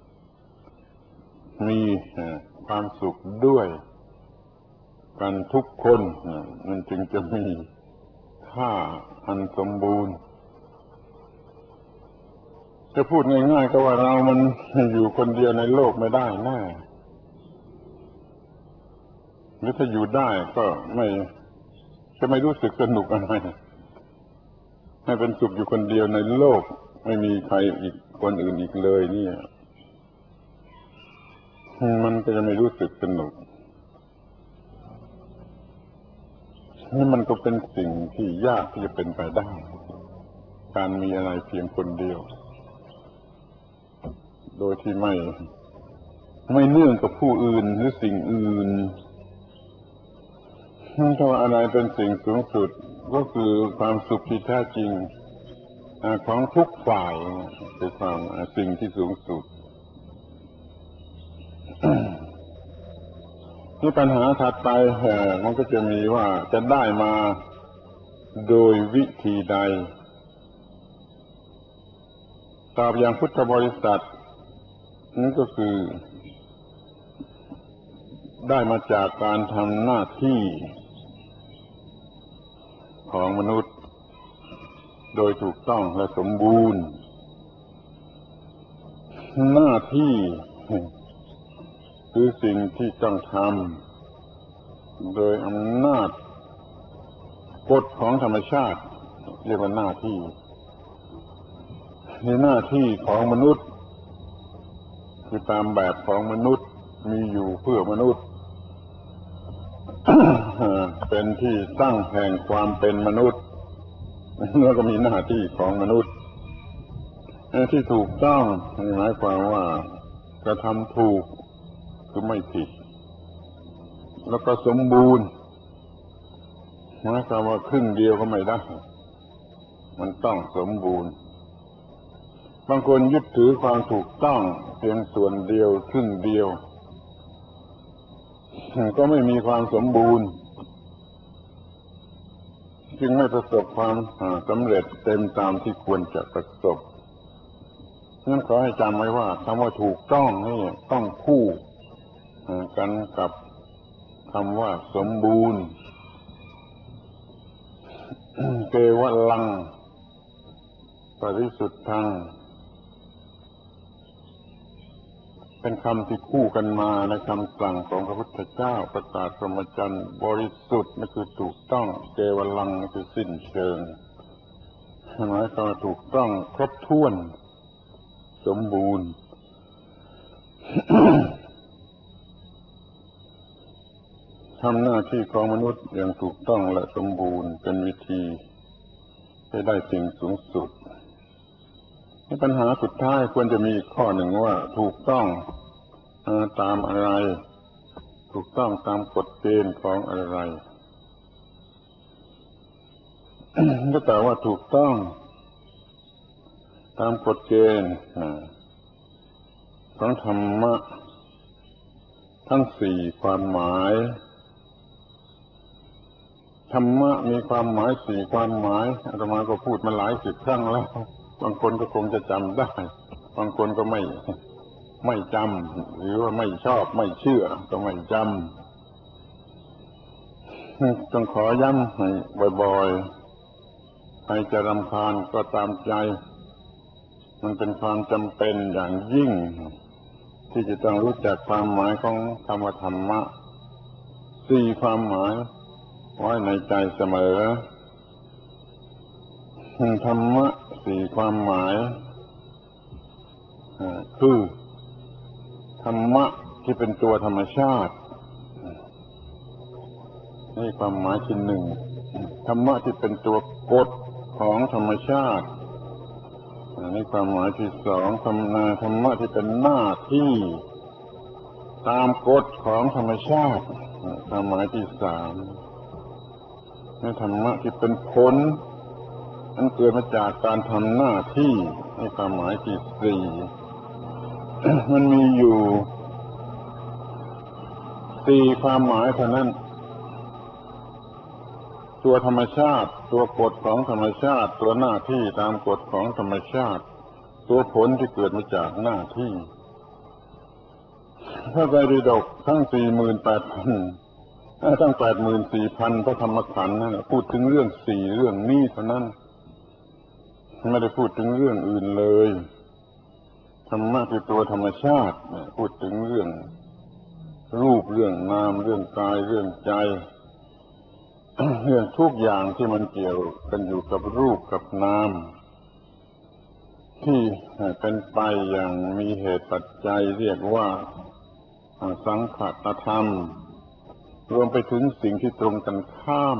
มีความสุขด้วยกันทุกคนมันจึงจะมีค่าอันสมบูรณ์จะพูดง่ายๆก็ว่าเรามันอยู่คนเดียวในโลกไม่ได้แน่หรือถ้าอยู่ได้ก็ไม่จะไม่รู้สึกสนุกอะไรให้เป็นสุขอยู่คนเดียวในโลกไม่มีใครอีกคนอื่นอีกเลยเนี่ยมันก็จะไม่รู้สึกสนุกนี่มันก็เป็นสิ่งที่ยากที่จะเป็นไปได้การมีอะไรเพียงคนเดียวโดยที่ไม่ไม่เนื่องกับผู้อื่นหรือสิ่งอื่นถ้าว่าอะไรเป็นสิ่งสูงสุดก็คือความสุขที่แท้จริงของทุกฝ่ายคือความสิ่งที่สูงสุดที่ปัญหาถัดไปมันก็จะมีว่าจะได้มาโดยวิธีใดตอบอย่างพุทธบริษัทนั่นก็คือได้มาจากการทำหน้าที่ของมนุษย์โดยถูกต้องและสมบูรณ์หน้าที่คือสิ่งที่ต้องทำโดยอำนาจกฎของธรรมชาติเรียกว่าหน้าที่ในหน้าที่ของมนุษย์คือตามแบบของมนุษย์มีอยู่เพื่อมนุษย์ เป็นที่ตั้งแห่งความเป็นมนุษย์แล้วก็มีหน้าที่ของมนุษย์ที่ถูกต้องหมายความว่ากระทำถูกคือไม่ผิดแล้วก็สมบูรณ์หมายความว่าครึ่งเดียวก็ไม่ได้มันต้องสมบูรณ์บางคนยึดถือความถูกต้องเพียงส่วนเดียวครึ่งเดียวก็ไม่มีความสมบูรณ์จึงไม่ประสบความสำเร็จเต็มตามที่ควรจะประสบนั้นขอให้จำไว้ว่าคำว่าถูกต้องนี่ต้องคู่กันกับคำว่าสมบูรณ์เกวลังปริสุทธังเป็นคำที่คู่กันมาในคำสั่งของพระพุทธเจ้าประกาศพรหมจรรย์บริสุทธิ์นั่นคือถูกต้องเกวลังนั่นคือสิ้นเชิงหมายความว่าถูกต้องครบถ้วนสมบูรณ์ ทำหน้าที่ของมนุษย์อย่างถูกต้องและสมบูรณ์เป็นวิธีให้ได้สิ่งสูงสุดปัญหาสุดท้ายควรจะมีอีกข้อหนึ่งว่าถูกต้องตามอะไรถูกต้องตามกฎเกณฑ์ของอะไร ก็แต่ว่าถูกต้องตามกฎเกณฑ์ของธรรมะทั้งสี่ความหมายธรรมะมีความหมายสี่ความหมายอาตมาก็พูดมาหลายสิบครั้งแล้วบางคนก็คงจะจำได้บางคนก็ไม่ไม่จำหรือว่าไม่ชอบไม่เชื่อก็ไม่จำต้องขอย้ำให้บ่อยๆใครจะรำคาญก็ตามใจมันเป็นความจำเป็นอย่างยิ่งที่จะต้องรู้จักความหมายของคำว่าธรรมะสี่ความหมายไว้ในใจเสมอธรรมะสี่ความหมายคือธรรมะที่เป็นตัวธรรมชาตินี่ความหมายที่หนึ่งธรรมะที่เป็นตัวกฎของธรรมชาติอันนี้ความหมายที่สองธรรมะธรรมะที่เป็นหน้าที่ตามกฎของธรรมชาติความหมายที่สามนี่ธรรมะที่เป็นผลอันเกิดมาจากการทำหน้าที่นี่ความหมายที่สี่ มันมีอยู่สี่ความหมายเท่านั้นตัวธรรมชาติตัวกฎของธรรมชาติตัวหน้าที่ตามกฎของธรรมชาติตัวผลที่เกิดมาจากหน้าที่พระไตรปิฎกทั้ง สี่หมื่นแปดพัน ทั้ง แปดหมื่นสี่พัน พระธรรมขันธ์นั่นพูดถึงเรื่องสี่เรื่องนี้เท่านั้นไม่ได้พูดถึงเรื่องอื่นเลยธรรมะคือตัวธรรมชาติพูดถึงเรื่องรูปเรื่องนามเรื่องกายเรื่องใจเรื่องทุกอย่างที่มันเกี่ยวกันอยู่กับรูปกับนามที่เป็นไปอย่างมีเหตุปัจจัยเรียกว่าสังขตธรรมรวมไปถึงสิ่งที่ตรงกันข้าม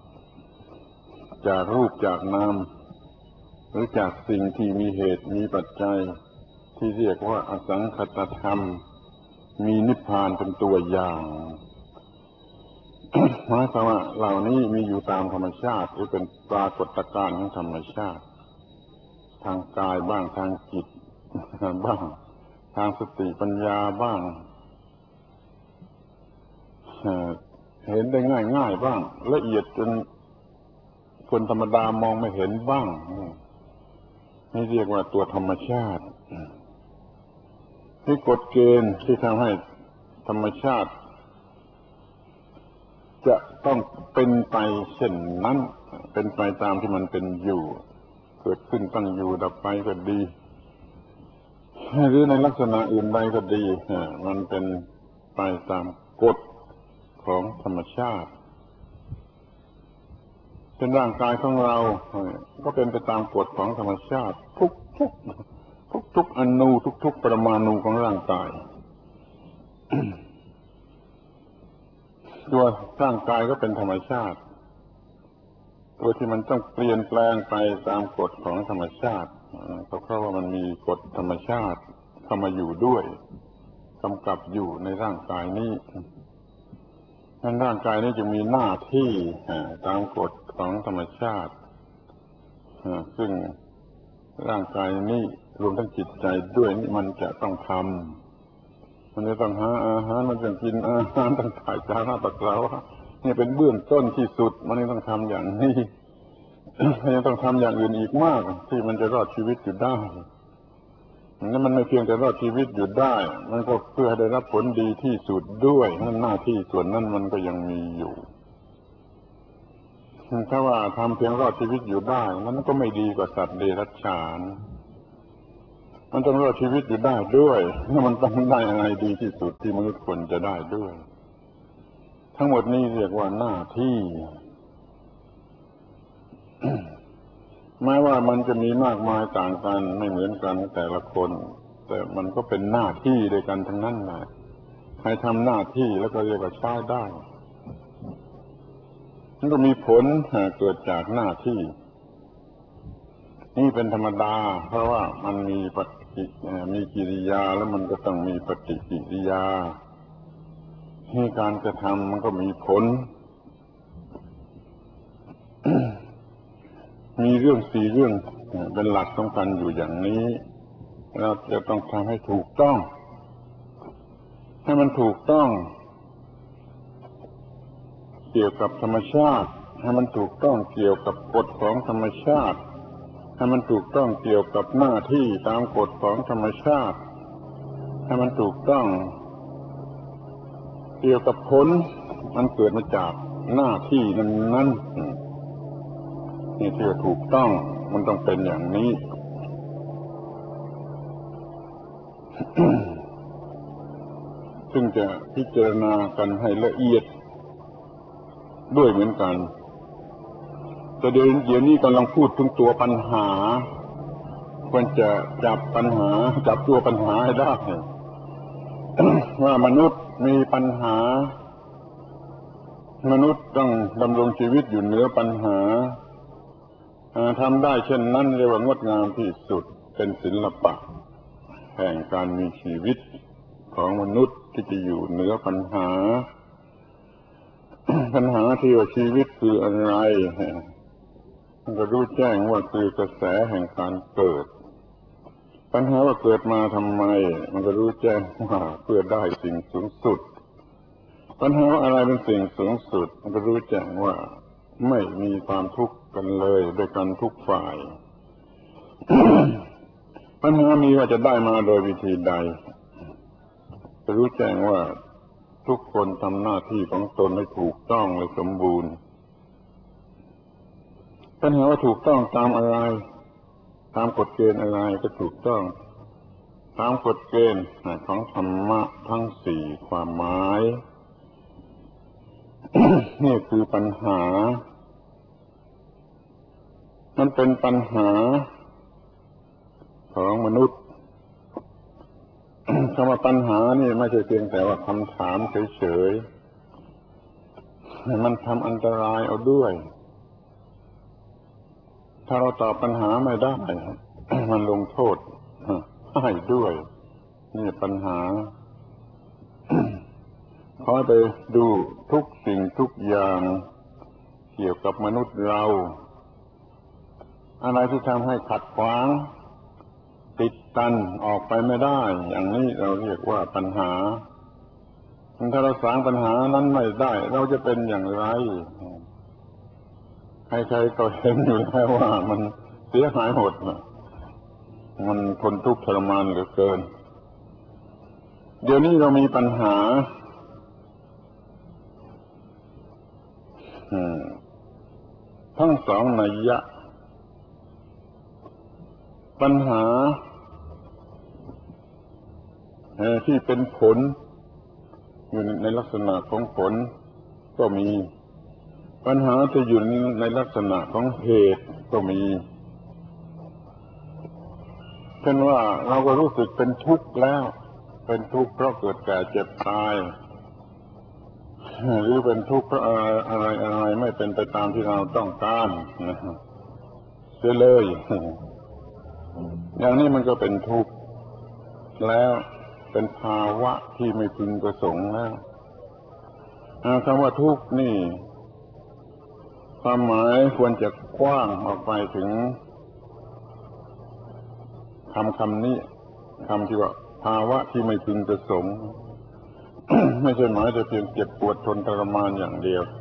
จากรูปจากนามหรือจากสิ่งที่มีเหตุมีปัจจัยที่เรียกว่าอสังขตธรรมมีนิพพานเป็นตัวอย่าง หมายความว่าเหล่านี้มีอยู่ตามธรรมชาติหรือเป็นปรากฏการณ์ของธรรมชาติทางกายบ้างทางจิตบ้างทางสติปัญญาบ้างเห็นได้ง่ายๆบ้างละเอียดจนคนธรรมดามองไม่เห็นบ้างนี่เรียกว่าตัวธรรมชาติที่กฎเกณฑ์ที่ทำให้ธรรมชาติจะต้องเป็นไปเช่นนั้นเป็นไปตามที่มันเป็นอยู่เกิดขึ้นตั้งอยู่ดับไปก็ดีหรือในลักษณะอื่นใดก็ดีมันเป็นไปตามกฎของธรรมชาติเป็นร่างกายของเราก็เป็นไปตามกฎของธรรมชาติทุกทุกทุกทุกอนูทุกทุกปรมาณูของร่างกาย ตัวร่างกายก็เป็นธรรมชาติตัวที่มันต้องเปลี่ยนแปลงไปตามกฎของธรรมชาติก็เพราะว่ามันมีกฎธรรมชาติเข้ามาอยู่ด้วยกำกับอยู่ในร่างกายนี้นั้นร่างกายนี้จะมีหน้าที่ตามกฎของธรรมชาติซึ่งร่างกายนี้รวมทั้งจิตใจด้วยนี่มันจะต้องทำมันจะต้องหาอาหารมันจะกินอาหารต้องถ่ายจาระปัสสาวะนี่เป็นเบื้องต้นที่สุดมันต้องทำอย่างนี้ ยังต้องทำอย่างอื่นอีกมากที่มันจะรอดชีวิตอยู่ได้นั่นมันไม่เพียงแต่รอดชีวิตอยู่ได้มันก็เพื่อได้รับผลดีที่สุดด้วยนั่นหน้าที่ส่วนนั้นมันก็ยังมีอยู่ถ้าว่าทำเพียงรอดชีวิตอยู่ได้มันก็ไม่ดีกว่าสัตว์เดรัจฉานมันต้องรอดชีวิตอยู่ได้ด้วยมันต้องได้อะไรดีที่สุดที่มนุษย์ควรจะได้ด้วยทั้งหมดนี้เรียกว่าหน้าที่ แม้ว่ามันจะมีมากมายต่างกันไม่เหมือนกันแต่ละคนแต่มันก็เป็นหน้าที่ด้วยกันทั้งนั้นแหละใครทำหน้าที่แล้วก็เรียกว่าใช้ได้มันก็มีผลเกิดจากหน้าที่นี่เป็นธรรมดาเพราะว่ามันมีปฏิมีกิริยาแล้วมันก็ต้องมีปฏิกิริยาที่การกระทำมันก็มีผล มีเรื่องสี่เรื่องเป็นหลักสำคัญอยู่อย่างนี้เราจะต้องทำให้ถูกต้องให้มันถูกต้องเกี่ยวกับธรรมชาติให้มันถูกต้องเกี่ยวกับกฎของธรรมชาติให้มันถูกต้องเกี่ยวกับหน้าที่ตามกฎของธรรมชาติให้มันถูกต้องเกี่ยวกับผลมันเกิดมาจากหน้าที่นั้นๆนี่ที่ถูกต้องมันต้องเป็นอย่างนี้ ซึ่งจะพิจารณากันให้ละเอียดด้วยเหมือนกันแต่เดี๋ยวเดี๋ยวนี้กำลังพูดถึงตัวปัญหาควรจะจับปัญหาจับตัวปัญหาให้ได้ ว่ามนุษย์มีปัญหามนุษย์ต้องดำรงชีวิตอยู่เหนือปัญหาทำได้เช่นนั้นเรียกว่างดงามที่สุดเป็นศิลปะแห่งการมีชีวิตของมนุษย์ที่จะอยู่เหนือปัญหา ปัญหาที่ว่าชีวิตคืออะไรมันก็รู้แจ้งว่าคือกระแสแห่งการเกิดปัญหาว่าเกิดมาทำไมมันก็รู้แจ้งว่าเพื่อได้สิ่งสูงสุดปัญหาว่าอะไรเป็นสิ่งสูงสุดมันก็รู้แจ้งว่าไม่มีความทุกข์กันเลยด้วยกันทุกฝ่าย ปัญหามีว่าจะได้มาโดยวิธีใดจะรู้แจ้งว่าทุกคนทำหน้าที่ของตนให้ถูกต้องและสมบูรณ์ปัญหาว่าถูกต้องตามอะไรตามกฎเกณฑ์อะไรก็ถูกต้องตามกฎเกณฑ์ของธรรมะทั้งสี่ความหมาย นี่คือปัญหามันเป็นปัญหาของมนุษย์คำว่าปัญหานี่ไม่ใช่เพียงแต่ว่าคำถามเฉยๆมันทำอันตรายเอาด้วยถ้าเราตอบปัญหาไม่ได้ มันลงโทษให้ด้วยนี่ปัญหา ขอไปดูทุกสิ่งทุกอย่างเกี่ยวกับมนุษย์เราอะไรที่ทำให้ขัดขวางติดตันออกไปไม่ได้อย่างนี้เราเรียกว่าปัญหาถ้าเราสางปัญหานั้นไม่ได้เราจะเป็นอย่างไรใครๆก็เห็นอยู่แล้วว่ามันเสียหายหมดมันทนทุกข์ทรมานเหลือเกินเดี๋ยวนี้เรามีปัญหาทั้งสองนัยยะปัญหาที่เป็นผลอยู่ในลักษณะของผลก็มีปัญหาที่อยู่ในลักษณะของเหตุก็มีเช่นว่าเราก็รู้สึกเป็นทุกข์แล้วเป็นทุกข์เพราะเกิดแก่เจ็บตายหรือเป็นทุกข์เพราะอะไรอะไรอะไรไม่เป็นไปตามที่เราต้องการเสียเลยอย่างนี้มันก็เป็นทุกข์แล้วเป็นภาวะที่ไม่พึงประสงค์แล้วคำว่าทุกข์นี่ความหมายควรจะกว้างออกไปถึงคำคำนี้คำที่ว่าภาวะที่ไม่พึงประสงค์ ไม่ใช่หมายแต่เพียงเจ็บปวดทนทรมานอย่างเดียว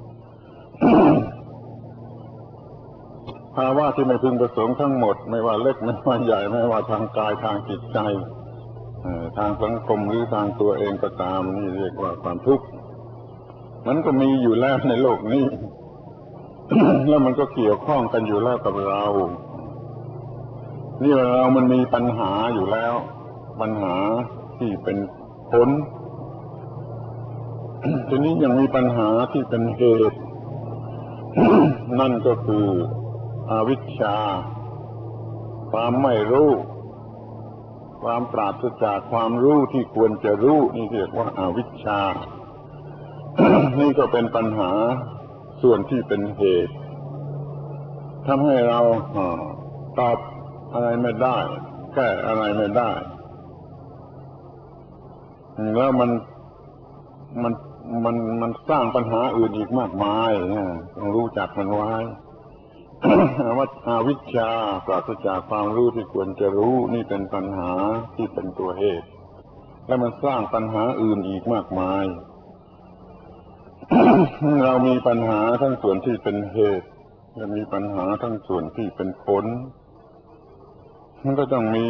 ภาวะที่ไม่พึงประสงค์ทั้งหมดไม่ว่าเล็กไม่ว่าใหญ่ไม่ว่าทางกายทางจิตใจทางสังคมหรือทางตัวเองก็ตามนี่เรียกว่าความทุกข์มันก็มีอยู่แล้วในโลกนี้ แล้วมันก็เกี่ยวข้องกันอยู่แล้วกับเรานี่เรามันมีปัญหาอยู่แล้วปัญหาที่เป็นผล ทีนี้ยังมีปัญหาที่เป็นเหตุ นั่นก็คืออวิชชาความไม่รู้ความปราศจากความรู้ที่ควรจะรู้นี่เรียกว่าอวิชชา นี่ก็เป็นปัญหาส่วนที่เป็นเหตุทำให้เราตอบอะไรไม่ได้แก้อะไรไม่ได้แล้วมันมันมันมันสร้างปัญหาอื่นอีกมากมายนะต้องรู้จักมันไว้ ว่าอวิชชาปราศจากความรู้ที่ควรจะรู้นี่เป็นปัญหาที่เป็นตัวเหตุและมันสร้างปัญหาอื่นอีกมากมาย เรามีปัญหาทั้งส่วนที่เป็นเหตุและมีปัญหาทั้งส่วนที่เป็นผลมันก็ต้องมี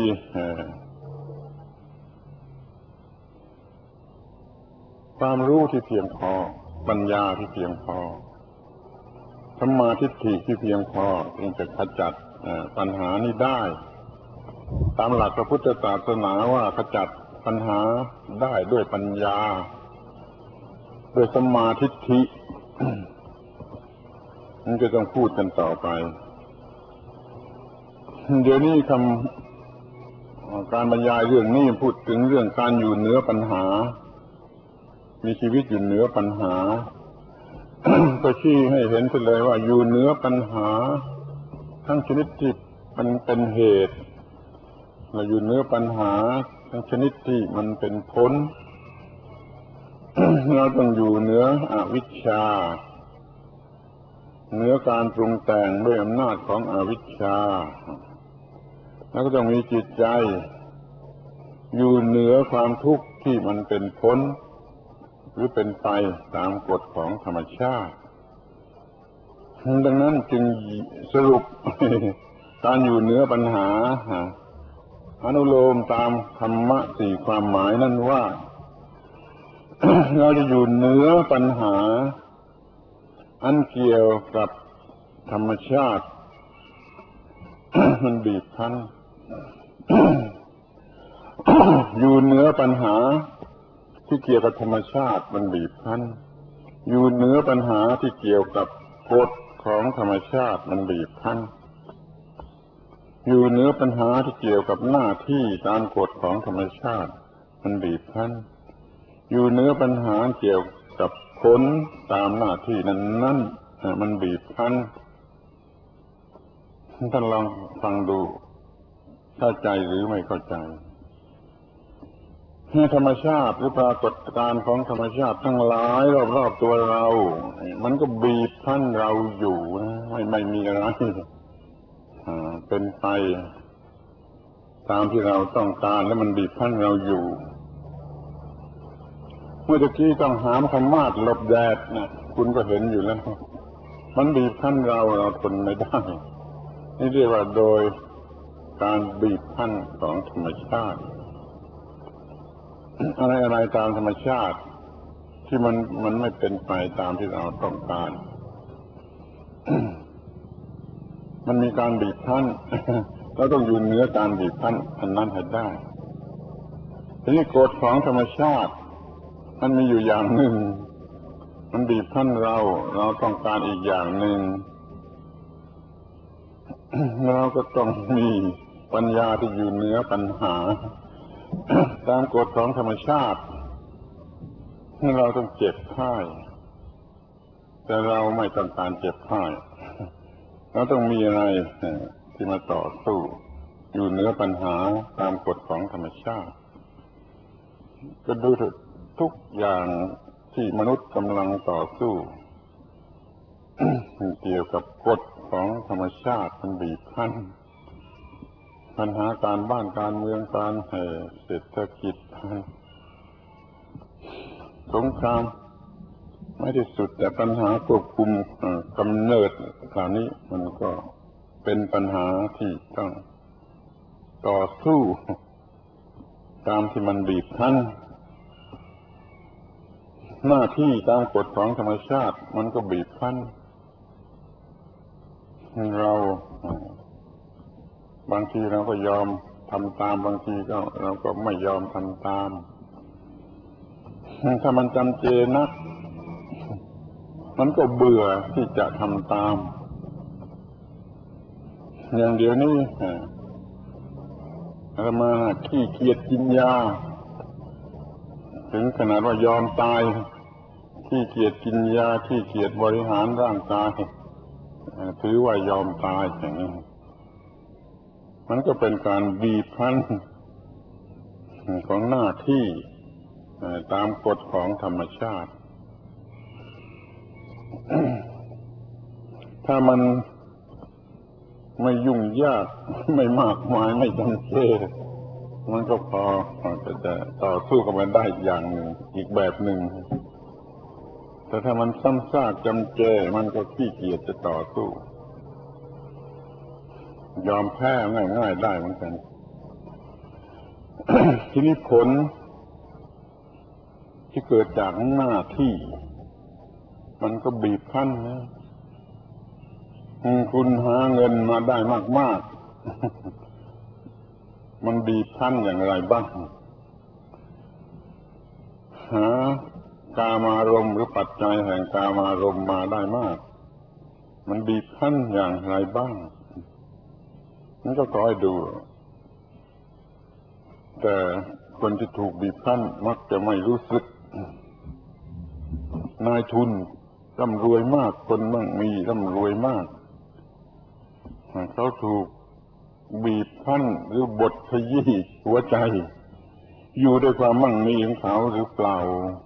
ความรู้ที่เพียงพอปัญญาที่เพียงพอสัมมาทิฏฐิที่เพียงพอจึงจะขจัดปัญหานี้ได้ตามหลักพระพุทธศาสนาว่าขจัดปัญหาได้ด้วยปัญญาด้วยสัมมาทิฏฐิ มันก็ต้องพูดกันต่อไปเดี๋ยวนี้คำการบรรยายเรื่องนี้พูดถึงเรื่องการอยู่เหนือปัญหามีชีวิตอยู่เหนือปัญหา ก็ชี้ให้เห็นไปเลยว่าอยู่เหนือปัญหาทั้งชนิดที่มันเป็นเหตุเราอยู่เหนือปัญหาทั้งชนิดที่มันเป็นผล เราต้องอยู่เหนืออวิชชาเหนือการปรุงแต่งด้วยอำนาจของอวิชชาแล้วก็ต้องมีจิตใจอยู่เหนือความทุกข์ที่มันเป็นผลหรือเป็นไปตามกฎของธรรมชาติดังนั้นจึงสรุป การอยู่เหนือปัญหาอนุโลมตามธรรมะสี่ความหมายนั้นว่า เราจะอยู่เหนือปัญหาอันเกี่ยวกับธรรมชาติ มันบีบคั้น อยู่เหนือปัญหาที่เกี่ยวกับธรรมชาติมันบีบคั้นอยู่เหนือปัญหาที่เกี่ยวกับกฎของธรรมชาติมันบีบคั้นอยู่เหนือปัญหาที่เกี่ยวกับหน้าที่ตามกฎของธรรมชาติมันบีบคั้นอยู่เหนือปัญหาเกี่ยวกับผลตามหน้าที่นั้นนั้นมันบีบคั้นท่านลองฟังดูเข้าใจหรือไม่เข้าใจธรรมชาติหรือปรากฏการณ์ของธรรมชาติทั้งหลายรอบๆตัวเรามันก็บีบคั้นเราอยู่นะไม่ไม่มีอะไรเป็นไปตามที่เราต้องการแล้วมันบีบคั้นเราอยู่เมื่อตะกี้ต้องหามคำมาดหลบแดดนะคุณก็เห็นอยู่แล้วมันบีบคั้นเราเราทนไม่ได้นี่เรียกว่าโดยการบีบคั้นของธรรมชาติอะไรอะไรตามธรรมชาติที่มันมันไม่เป็นไปตามที่เราต้องการ มันมีการบีบคั้น เราต้องอยู่เหนือการบีบคั้นอันนั้นให้ได้ทีนี้กฎของธรรมชาติมันมีอยู่อย่างหนึ่งมันบีบคั้นเราเราต้องการอีกอย่างหนึ่ง เราก็ต้องมีปัญญาที่อยู่เหนือปัญหา ตามกฎของธรรมชาติเราต้องเจ็บไข้แต่เราไม่ต้องการเจ็บไข้เราต้องมีอะไรที่มาต่อสู้อยู่เหนือปัญหาตามกฎของธรรมชาติก็ดูทุกอย่างที่มนุษย์กำลังต่อสู้ เกี่ยวกับกฎของธรรมชาติมันบีบคั้นปัญหาการบ้านการเมืองการเศรษฐกิจสงครามไม่ได้สุดแต่ปัญหาควบคุมกำเนิดคราวนี้มันก็เป็นปัญหาที่ต้องต่อสู้ตามที่มันบีบคั้นหน้าที่ตามกฎของธรรมชาติมันก็บีบคั้นเราบางทีเราก็ยอมทำตามบางทีก็เราก็ไม่ยอมทำตามถ้ามันจำเจนักมันก็เบื่อที่จะทำตามอย่างเดียวนี้อาตมาขี้เกียจกินยาถึงขนาดว่ายอมตายขี้เกียจกินยาขี้เกียจบริหารร่างกายถือว่ายอมตายอย่างนี้มันก็เป็นการบีบคั้นของหน้าที่ตามกฎของธรรมชาติ ถ้ามันไม่ยุ่งยากไม่มากมายไม่จำเจมันก็พอจะจะต่อสู้กับมันได้อย่างหนึ่งอีกแบบหนึ่งแต่ถ้ามันซ้ำซากจำเจมันก็ขี้เกียจจะต่อสู้ยอมแพ้ง่ายๆได้เหมือนกัน ทีนี้ผลที่เกิดจากหน้าที่มันก็บีบคั้นนะคุณหาเงินมาได้มากๆมันบีบคั้นอย่างไรบ้างหากามารมณ์หรือปัจจัยแห่งกามารมณ์มาได้มากมันบีบคั้นอย่างไรบ้างมันก็คอยดูแต่คนที่ถูกบีบคั้นมักจะไม่รู้สึกนายทุนร่ำรวยมากคนมั่งมีร่ำรวยมากเขาถูกบีบคั้นหรือบดขยี้หัวใจอยู่ด้วยความมั่งมีของเขาหรือเปล่า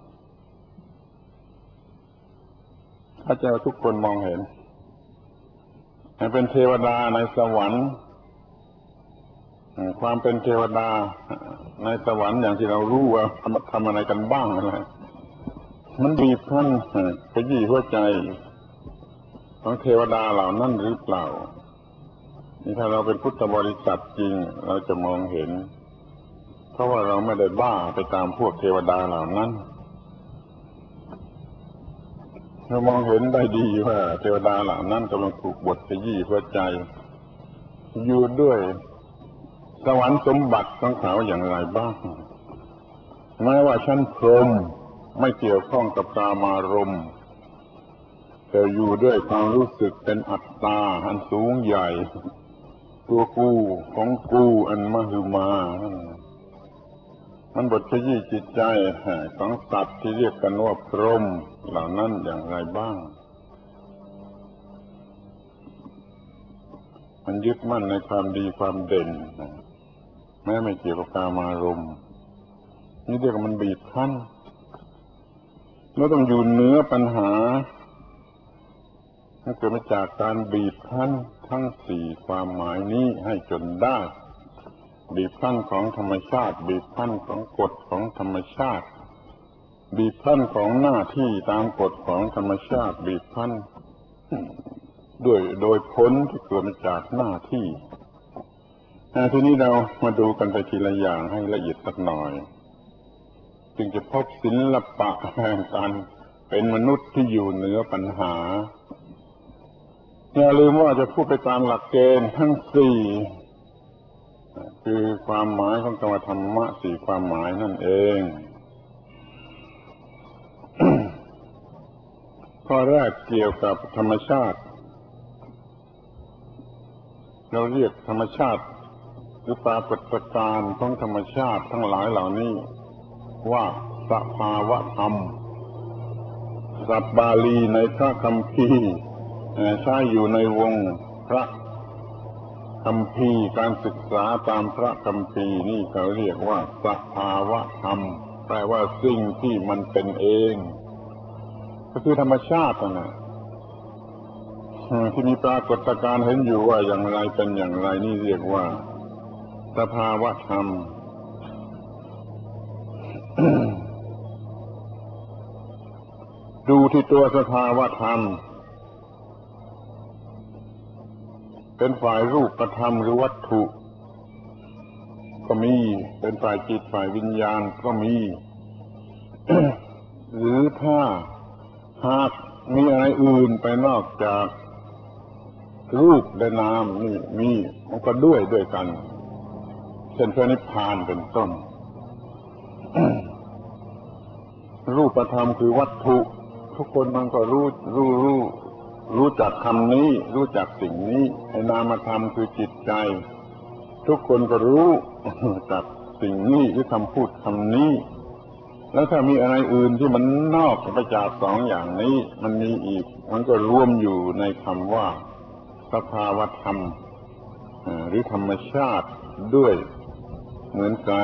ถ้าเจ้าทุกคนมองเห็นเป็นเทวดาในสวรรค์ความเป็นเทวดาในสวรรค์อย่างที่เรารู้ว่าทำอะไรกันบ้างอะไรมันบีบคั้นขยี้หัวใจของเทวดาเหล่านั้นหรือเปล่านี่ถ้าเราเป็นพุทธบริษัทจริงเราจะมองเห็นเพราะว่าเราไม่ได้บ้าไปตามพวกเทวดาเหล่านั้นเรามองเห็นได้ดีว่าเทวดาเหล่านั้นกำลังถูกบดขยี้หัวใจอยู่ด้วยสวรรค์สมบัติของเขาอย่างไรบ้างแม้ว่าชั้นพรหมไม่เกี่ยวข้องกับกามารมณ์แต่อยู่ด้วยความรู้สึกเป็นอัตตาอันสูงใหญ่ตัวกูของกูอันมหึมามันบดขยี้จิตใจของสัตว์ที่เรียกกันว่าพรหมเหล่านั้นอย่างไรบ้างมันยึดมั่นในความดีความเด่นแม้ไม่เกี่ยวกับกามารมณ์นี่เรียกว่ามันบีบคั้นแล้วต้องอยู่เหนือปัญหาเกิดมาจากการบีบคั้นทั้งสี่ความหมายนี้ให้จนได้บีบคั้นของธรรมชาติบีบคั้นของกฎของธรรมชาติบีบคั้นของหน้าที่ตามกฎของธรรมชาติบีบคั้นด้วยโดยผลที่เกิดมาจากหน้าที่ทีนี้เรามาดูกันไปทีละอย่างให้ละเอียดสักหน่อยจึงจะพบศิลปะแห่งการเป็นมนุษย์ที่อยู่เหนือปัญหาอย่าลืมว่าจะพูดไปตามหลักเกณฑ์ทั้งสี่คือความหมายของคำว่าธรรมะสี่ความหมายนั่นเอง ข้อแรกเกี่ยวกับธรรมชาติเราเรียกธรรมชาติหรือปรากฏการณ์ของธรรมชาติทั้งหลายเหล่านี้ว่าสภาวะธรรมศัพท์บาลีในพระคัมภีร์ใช้อยู่ในวงพระคัมภีร์การศึกษาตามพระคัมภีร์นี่เขาเรียกว่าสภาวะธรรมแปลว่าสิ่งที่มันเป็นเองก็คือธรรมชาตินะที่มีปรากฏการณ์เห็นอยู่ว่าอย่างไรเป็นอย่างไรนี่เรียกว่าสภาวะธรรม ดูที่ตัวสภาวะธรรมเป็นฝ่ายรูปธรรมหรือวัตถุก็มีเป็นฝ่ายจิตฝ่ายวิญญาณก็มี หรือถ้าหากมีอะไรอื่นไปนอกจากรูปและนามนี่มีมันก็ด้วยด้วยกันเช่นพระนิพพานเป็นต้น รูปธรรมคือวัตถุทุกคนมันก็รู้รู้รู้รู้จักคำนี้รู้จักสิ่งนี้ไอ้นามธรรมคือจิตใจทุกคนก็รู้จักสิ่งนี้หรือคำพูดคำนี้แล้วถ้ามีอะไรอื่นที่มันนอกไปจากสองอย่างนี้มันมีอีกมันก็รวมอยู่ในคำว่าสภาวะธรรมหรือธรรมชาติด้วยเหมือนกัน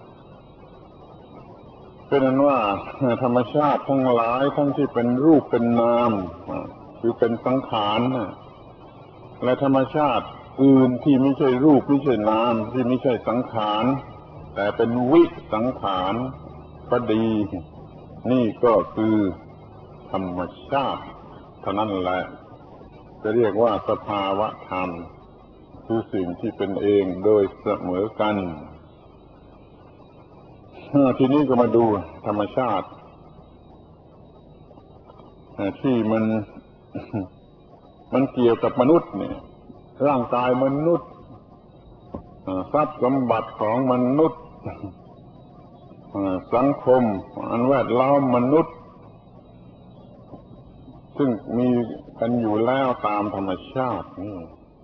เป็นนั้นว่าธรรมชาติทั้งหลายทั้งที่เป็นรูปเป็นนามคือเป็นสังขารและธรรมชาติอื่นที่ไม่ใช่รูปไม่ใช่นามที่ไม่ใช่สังขารแต่เป็นวิสังขารก็ดีนี่ก็คือธรรมชาติเท่านั้นแหละจะเรียกว่าสภาวะธรรมคือสิ่งที่เป็นเองโดยเสมอกันทีนี้ก็มาดูธรรมชาติที่มันมันเกี่ยวกับมนุษย์เนี่ยร่างกายมนุษย์ทรัพย์สมบัติของมนุษย์สังคมอันแวดล้อมมนุษย์ซึ่งมีกันอยู่แล้วตามธรรมชาตินี่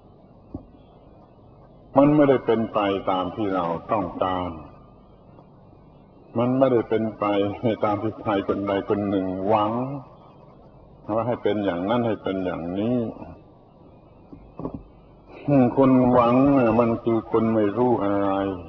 มันไม่ได้เป็นไปตามที่เราต้องการมันไม่ได้เป็นไปตามที่ใครคนใดคนหนึ่งหวังว่าให้เป็นอย่างนั้นให้เป็นอย่างนี้คนหวังมันคือคนไม่รู้อะไร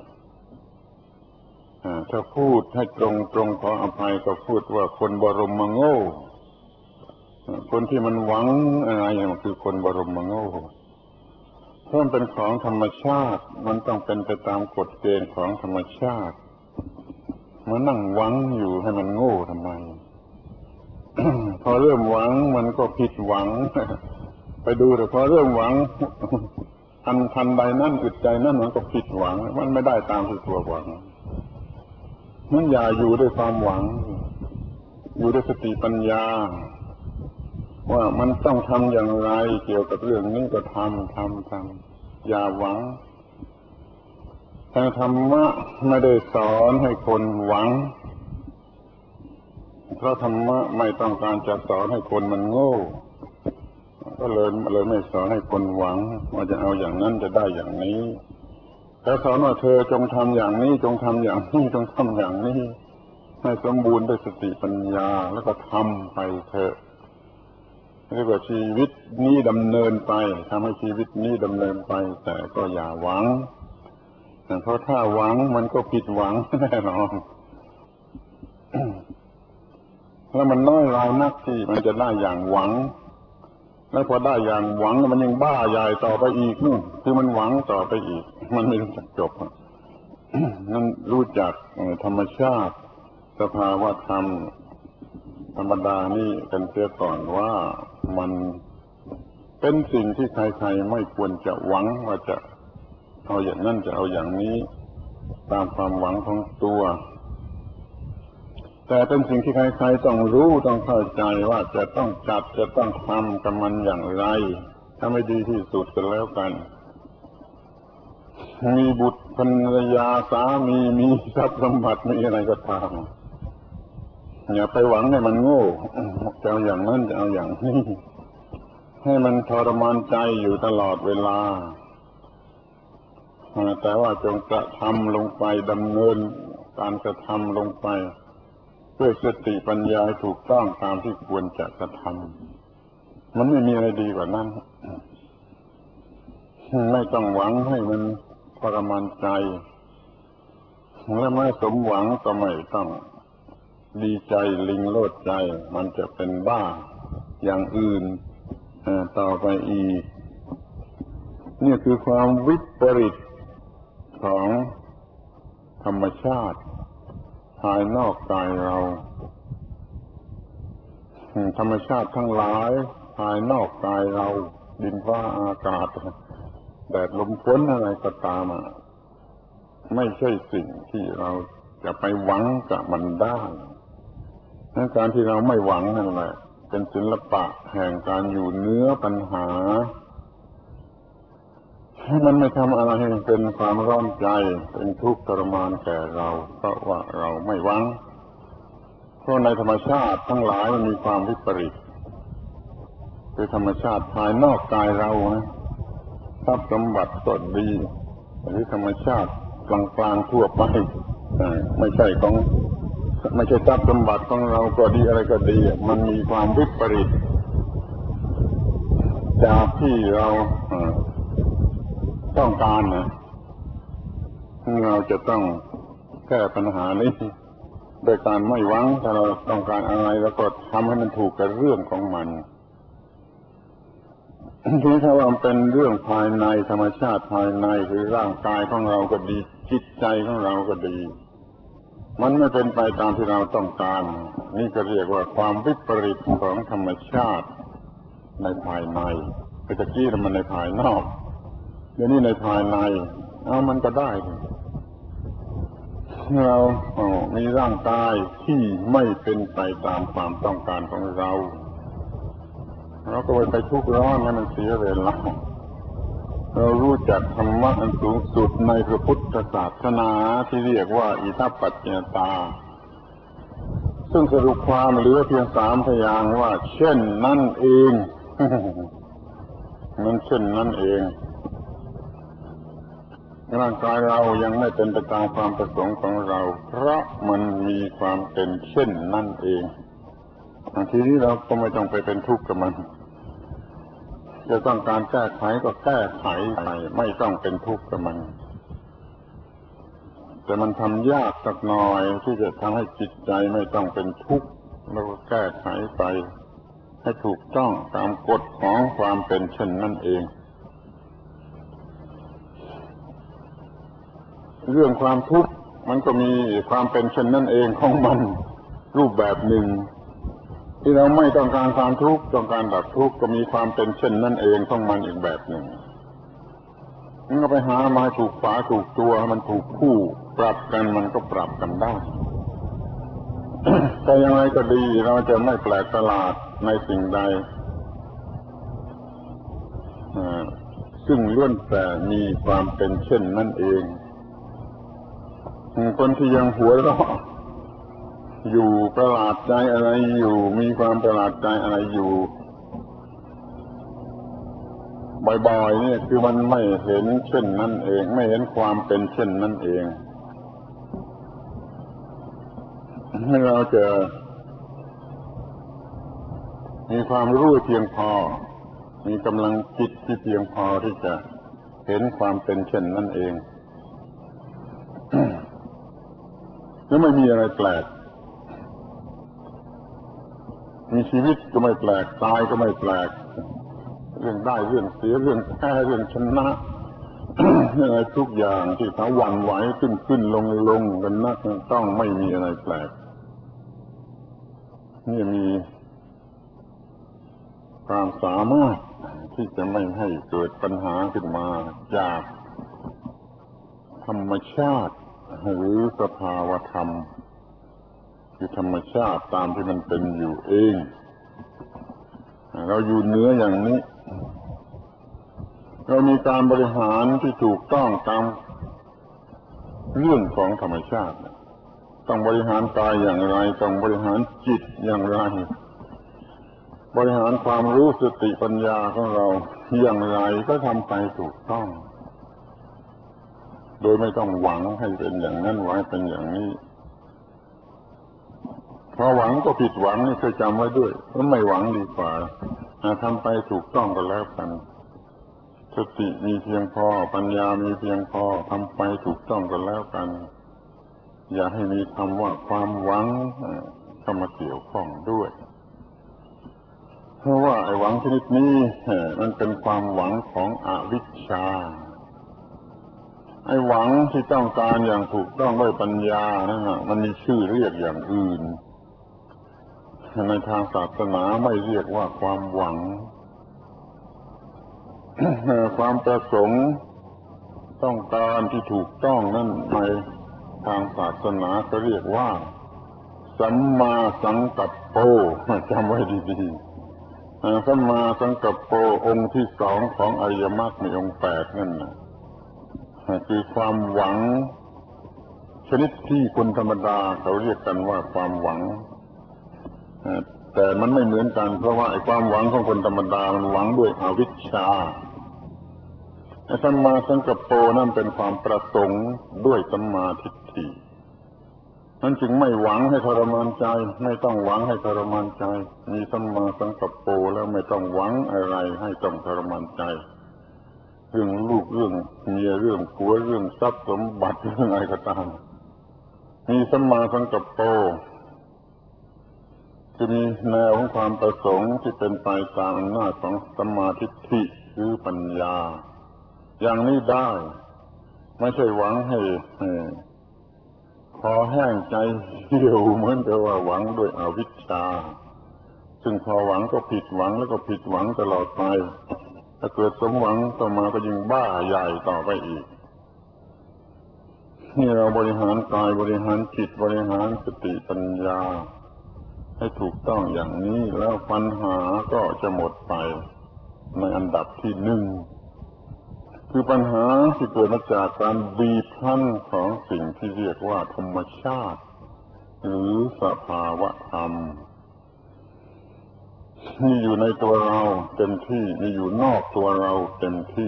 ถ้าพูดให้ตรงตรงขออภัยก็พูดว่าคนบรมโง่คนที่มันหวังอะไรมันคือคนบรมโง่เพราะมันเป็นของธรรมชาติมันต้องเป็นไปตามกฎเกณฑ์ของธรรมชาติมานั่งหวังอยู่ให้มันโง่ทำไม พอเริ่มหวังมันก็ผิดหวัง ไปดูแต่พอเริ่มหวังทันทันใดนั่นอึดใจนั่นมันก็ผิดหวังมันไม่ได้ตามที่ตัวหวังมันอย่าอยู่ด้วยความหวังอยู่ด้วยสติปัญญาว่ามันต้องทำอย่างไรเกี่ยวกับเรื่องนี้ก็ทำทำทำอย่าหวังทางธรรมะไม่ได้สอนให้คนหวังเพราะธรรมะไม่ต้องการจะสอนให้คนมันโง่ก็เลยเลยไม่สอนให้คนหวังว่าจะเอาอย่างนั้นจะได้อย่างนี้แต่สอนว่าเธอจงทำอย่างนี้จงทำอย่างนี้จงทำอย่างนี้ให้สมบูรณ์ด้วยสติปัญญาแล้วก็ทำไปเถอะเรียกว่าชีวิตนี้ดำเนินไปทำให้ชีวิตนี้ดำเนินไปแต่ก็อย่าหวังเพราะถ้าหวังมันก็ผิดหวังแน่นอน แล้วมันน้อยรายนักที่มันจะได้อย่างหวังแล้วพอได้อย่างหวังมันยังบ้าใหญ่ต่อไปอีกนู่นคือมันหวังต่อไปอีกมันไม่รู้จักจบ นั่นรู้จักธรรมชาติสภาวะธรรมธรรมดานี่กันเสียก่อนว่ามันเป็นสิ่งที่ใครๆไม่ควรจะหวังว่าจะเอาอย่างนั้นจะเอาอย่างนี้ตามความหวังของตัวแต่เป็นสิ่งที่ใครๆต้องรู้ต้องเข้าใจว่าจะต้องจัดจะต้องทำกับมันอย่างไรถ้าไม่ดีที่สุดกันแล้วกันมีบุตรภรรยาสามีมีทรัพย์สมบัติมีอะไรก็ตามอย่าไปหวังให้มันโง่จะเอาอย่างนั้นจะเอาอย่างนี้ให้มันทรมานใจอยู่ตลอดเวลาแต่ว่าจงกระทำลงไปดำเนินการกระทำลงไปด้วยสติปัญญาให้ถูกต้องตามที่ควรจะกระทำมันไม่มีอะไรดีกว่านั้นไม่ต้องหวังให้มันทรมานใจและไม่สมหวังก็ไม่ต้องดีใจลิงโลดใจมันจะเป็นบ้าอย่างอื่นต่อไปอีกนี่คือความวิปริตของธรรมชาติภายนอกกายเราธรรมชาติทั้งหลายภายนอกกายเราดินฟ้าอากาศแดดลมฝนอะไรก็ตามไม่ใช่สิ่งที่เราจะไปหวังกับมันได้การที่เราไม่หวังนั่นแหละเป็นศิลปะแห่งการอยู่เหนือปัญหาให้มันไม่ทำอะไรให้เป็นความร้อนใจเป็นทุกข์ทรมานแก่เราเพราะว่าเราไม่หวังเพราะในธรรมชาติทั้งหลายมันมีความวิปริตคือธรรมชาติภายนอกกายเรานะทรัพย์สมบัติก็ดีหรือธรรมชาติกลางๆทั่วไปไม่ใช่ของไม่ใช่ทรัพย์สมบัติของเราก็ดีอะไรก็ดีมันมีความวิปริตจากที่เราต้องการนะเราจะต้องแก้ปัญหานี้โดยการไม่หวังถ้าเราต้องการอะไรแล้วก็ทำให้มันถูกกับเรื่องของมันทีนี้ถ้าว่ามันเป็นเรื่องภายในธรรมชาติภายในคือร่างกายของเราก็ดีจิตใจของเราก็ดีมันไม่เป็นไปตามที่เราต้องการนี่ก็เรียกว่าความวิปริตของธรรมชาติในภายในเมื่อกี้มันในภายนอกเดี๋ยวนี้ในภายในเอามันก็ได้เรามีร่างกายที่ไม่เป็นไปตามความต้องการของเราเราก็ไปทุกข์ร้อนให้มันเสียเวลาเรารู้จักธรรมะอันสูงสุดในพระพุทธศาสนาที่เรียกว่าอิทัปปัจจยตาซึ่งสรุปความเหลือเพียงสามพยางค์ว่าเช่นนั่นเอง มันเช่นนั่นเองร่างกายเรายังไม่เป็นไปตามความประสงค์ของเราเพราะมันมีความเป็นเช่นนั่นเองทีนี้เราก็ไม่ต้องไปเป็นทุกข์กับมันจะต้องการแก้ไขก็แก้ไขไปไม่ต้องเป็นทุกข์กับมันแต่มันทำยากสักหน่อยที่จะทำให้จิตใจไม่ต้องเป็นทุกข์แล้วก็แก้ไขไปให้ถูกต้องตามกฎของความเป็นเช่นนั่นเองเรื่องความทุกข์มันก็มีความเป็นเช่นนั่นเองของมันรูปแบบหนึ่งที่เราไม่ต้องการความทุกข์ต้องการดับทุกข์ก็มีความเป็นเช่นนั่นเองของมันอีกแบบหนึ่งมันก็ไปหามาถูกฝาถูกตัวมันถูกคู่ปรับกันมันก็ปรับกันได้ แต่ยังไงก็ดีเราจะไม่แปลกประหลาดในสิ่งใดซึ่งล้วนแต่มีความเป็นเช่นนั่นเองคนที่ยังหัวเราะอยู่ประหลาดใจอะไรอยู่มีความประหลาดใจอะไรอยู่บ่อยๆนี่คือมันไม่เห็นเช่นนั่นเองไม่เห็นความเป็นเช่นนั่นเองให้เราจะมีความรู้เพียงพอมีกำลังจิตที่เพียงพอที่จะเห็นความเป็นเช่นนั่นเองแล้วไม่มีอะไรแปลกมีชีวิตก็ไม่แปลกตายก็ไม่แปลกเรื่องได้เรื่องเสียเรื่องแพ้เรื่องชนะเรื่องอะไรทุกอย่างที่เขาหวั่นไหวขึ้นขึ้นลงลงกันนักต้องไม่มีอะไรแปลกนี่มีความสามารถที่จะไม่ให้เกิดปัญหาขึ้นมาจากธรรมชาติหรือสภาวธรรมคือธรรมชาติตามที่มันเป็นอยู่เองเราอยู่เหนืออย่างนี้เรามีการบริหารที่ถูกต้องตามเรื่องของธรรมชาติต้องบริหารกายอย่างไรต้องบริหารจิตอย่างไรบริหารความรู้สติปัญญาของเราอย่างไรก็ทำไปถูกต้องโดยไม่ต้องหวังให้เป็นอย่างนั้นหวังเป็นอย่างนี้พอหวังก็ผิดหวังนี่เคยจำไว้ด้วยเพราะไม่หวังดีกว่าทำไปถูกต้องก็แล้วกันสติมีเพียงพอปัญญามีเพียงพอทำไปถูกต้องก็แล้วกันอย่าให้มีคำว่าความหวังเข้ามาเกี่ยวข้องด้วยเพราะว่าไอ้หวังชนิดนี้มันเป็นความหวังของอวิชชาไอ้หวังที่ต้องการอย่างถูกต้องด้วยปัญญานะฮะมันมีชื่อเรียกอย่างอื่นในทางศาสนาไม่เรียกว่าความหวัง ความประสงค์ต้องการที่ถูกต้องนั่นในทางศาสนาก็เรียกว่าสัมมาสังกัปโปจำไว้ดีๆสัมมาสังกัปโปองค์ที่สองของอริยมรรคในองค์แปดนั่นนะคือความหวังชนิดที่คนธรรมดาเขาเรียกกันว่าความหวังแต่มันไม่เหมือนกันเพราะว่าไอ้ความหวังของคนธรรมดามันหวังด้วยอวิชชาไอ้สัมมาสังกัปโปนั่นเป็นความประสงค์ด้วยสัมมาทิฏฐินั่นจึงไม่หวังให้ทรมานใจไม่ต้องหวังให้ทรมานใจมีสัมมาสังกัปโปแล้วไม่ต้องหวังอะไรให้ต้องทรมานใจเรื่องลูกเรื่องเมียเรื่องผัวเรื่องทรัพย์สมบัติเรื่องอะไรก็ตามมีสัมมาสังกัปโปจะมีแนวของความประสงค์ที่เป็นไปตามอำนาจของสัมมาทิฏฐิคือปัญญาอย่างนี้ได้ไม่ใช่หวังให้คอแห้งใจเหี่ยวเหมือนกับว่าหวังด้วยอวิชชาซึ่งพอหวังก็ผิดหวังแล้วก็ผิดหวังตลอดไปถ้าเกิดสมหวังต่อมาก็ยิ่งบ้าใหญ่ต่อไปอีกนี่เราบริหารกายบริหารจิตบริหารสติปัญญาให้ถูกต้องอย่างนี้แล้วปัญหาก็จะหมดไปในอันดับที่หนึ่งคือปัญหาที่เกิดมาจากการบีบคั้นของสิ่งที่เรียกว่าธรรมชาติหรือสภาวะธรรมมีอยู่ในตัวเราเต็มที่มีอยู่นอกตัวเราเต็มที่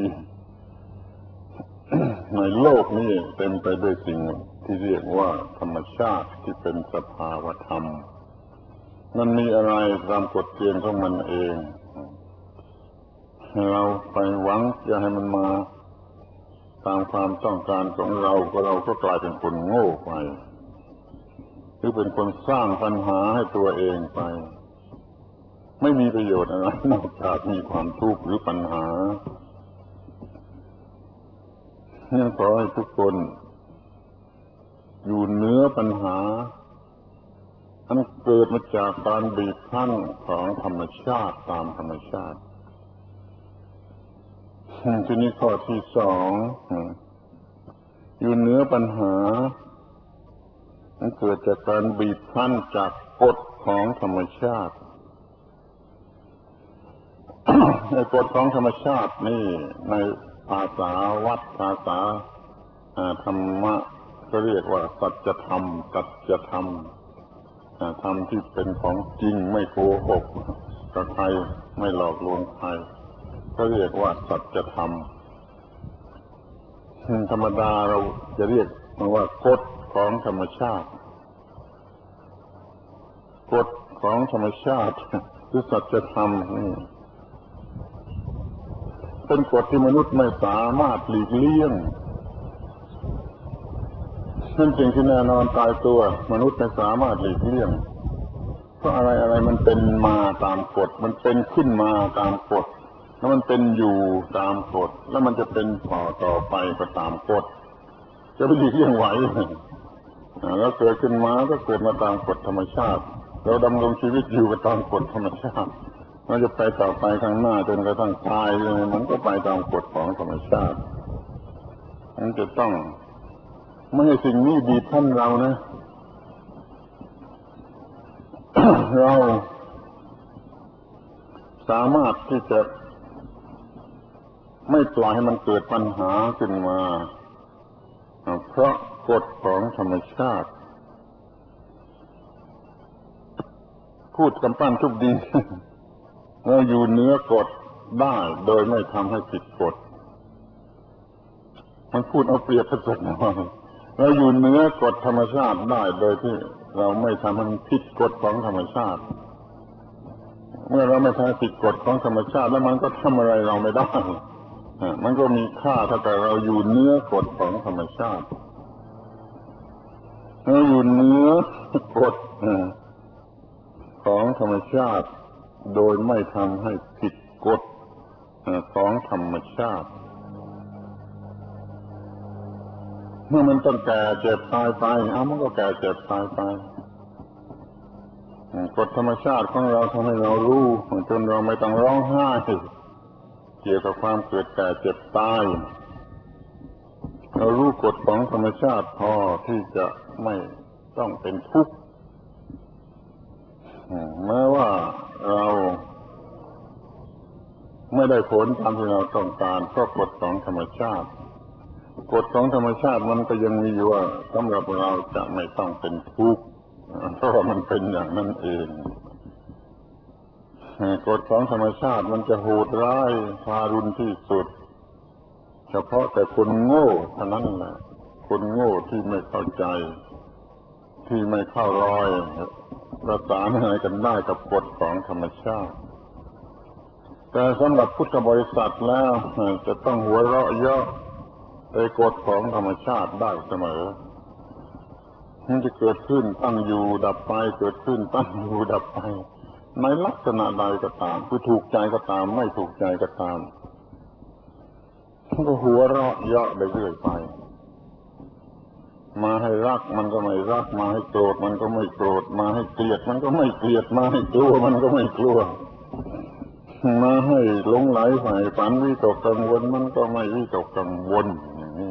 ในโลกนี้เต็มไปด้วยสิ่งที่เรียกว่าธรรมชาติที่เป็นสภาวะธรรมมันมีอะไรตามกฎเกณฑ์ของมันเองเราไปหวังจะให้มันมาตามความต้องการของเราก็เราก็กลายเป็นคนโง่ไปหรือเป็นคนสร้างปัญหาให้ตัวเองไปไม่มีประโยชน์อะไรนอกจากมีความทุกข์หรือปัญหาเนี่ยขอให้ทุกคนอยู่เหนือปัญหาอันเกิดมาจากการบีบคั้นของธรรมชาติตามธรรมชาติทีนี้ข้อที่สองอยู่เหนือปัญหามันเกิดจากการบีบคั้นจากกฎของธรรมชาติ ในกฎของธรรมชาตินี่ในภาษาวัดภาษาธรรมะก็เรียกว่าสัจธรรมสัจธรรมธรรมที่เป็นของจริงไม่โกหกกับใครไม่หลอกลวงใครก็เรียกว่าสัจธรรมธรรมดาเราจะเรียกมันว่ากฎของธรรมชาติกฎของธรรมชาติคือสัจธรรมนี่เป็นกฎที่มนุษย์ไม่สามารถหลีกเลี่ยงนั่นสิ่งที่แน่นอนตายตัวมนุษย์ไม่สามารถหลีกเลี่ยงเพราะอะไรอะไรมันเป็นมาตามกฎมันเป็นขึ้นมาตามกฎแล้วมันเป็นอยู่ตามกฎแล้วมันจะเป็นต่อต่อไปก็ตามกฎจะไปหลีกเลี่ยงไหวแล้วเกิดขึ้นมาก็เกิดมาตามกฎธรรมชาติเราดำรงชีวิตอยู่กับตามกฎธรรมชาติมันจะไปต่อไปข้างหน้าจนกระทั่งตายเลยมันก็ไปตามกฎของธรรมชาติมันจะต้องไม่ให้สิ่งนี้บีบคั้นเรานะ เราสามารถที่จะไม่ปล่อยให้มันเกิดปัญหาขึ้นมาเพราะกฎของธรรมชาติพูดกำปั้นทุบดิน เราอยู่เหนือกฎได้โดยไม่ทำให้ผิดกฎมันพูดเอาเปรียบพระสงฆ์เราอยู่เหนือกฎธรรมชาติได้โดยที่เราไม่ทำให้มันผิดกฎของธรรมชาติเมื่อเราไม่ทำผิดกฎของธรรมชาติแล้วมันก็ทำอะไรเราไม่ได้มันก็มีค่าถ้าแต่เราอยู่เหนือกฎของธรรมชาติเราอยู่เหนือกฎของธรรมชาติโดยไม่ทำให้ผิดกฎของธรรมชาติเมื่อมันต้องแก่เจ็บตายไปเอามันก็แก่เจ็บตายไปกฎธรรมชาติของเราทำให้เรารู้จนเราไม่ต้องร้องไห้เกี่ยวกับความเกิดแก่เจ็บตายเรารู้กฎของธรรมชาติพอที่จะไม่ต้องเป็นทุกข์แม้ว่าเราไม่ได้ผลตามที่เราต้องการเพราะกฎของธรรมชาติกฎของธรรมชาติมันก็ยังมีอยู่ว่าสำหรับเราจะไม่ต้องเป็นทุกข์เพราะว่ามันเป็นอย่างนั้นเองกฎของธรรมชาติมันจะโหดร้ายทารุณที่สุดเฉพาะแต่คนโง่เท่านั้นแหละคนโง่ที่ไม่เข้าใจที่ไม่เข้ารอยประสานอะไรกันได้กับกฎของธรรมชาติแต่สำหรับพุทธบริษัทแล้วจะต้องหัวเราะเยาะในกฎของธรรมชาติได้เสมอมันจะเกิดขึ้นตั้งอยู่ดับไปเกิดขึ้นตั้งอยู่ดับไปในลักษณะใดก็ตามคือถูกใจก็ตามไม่ถูกใจก็ตามมันก็หัวเราะเยาะไปเรื่อยไปมาให้รักมันก็ไม่รักมาให้โกรธมันก็ไม่โกรธมาให้เกลียดมันก็ไม่เกลียดมาให้กลัวมันก็ไม่กลัวมาให้หลงไหลใฝ่ฝันวิตกกังวลมันก็ไม่วิตกกังวลอย่างนี้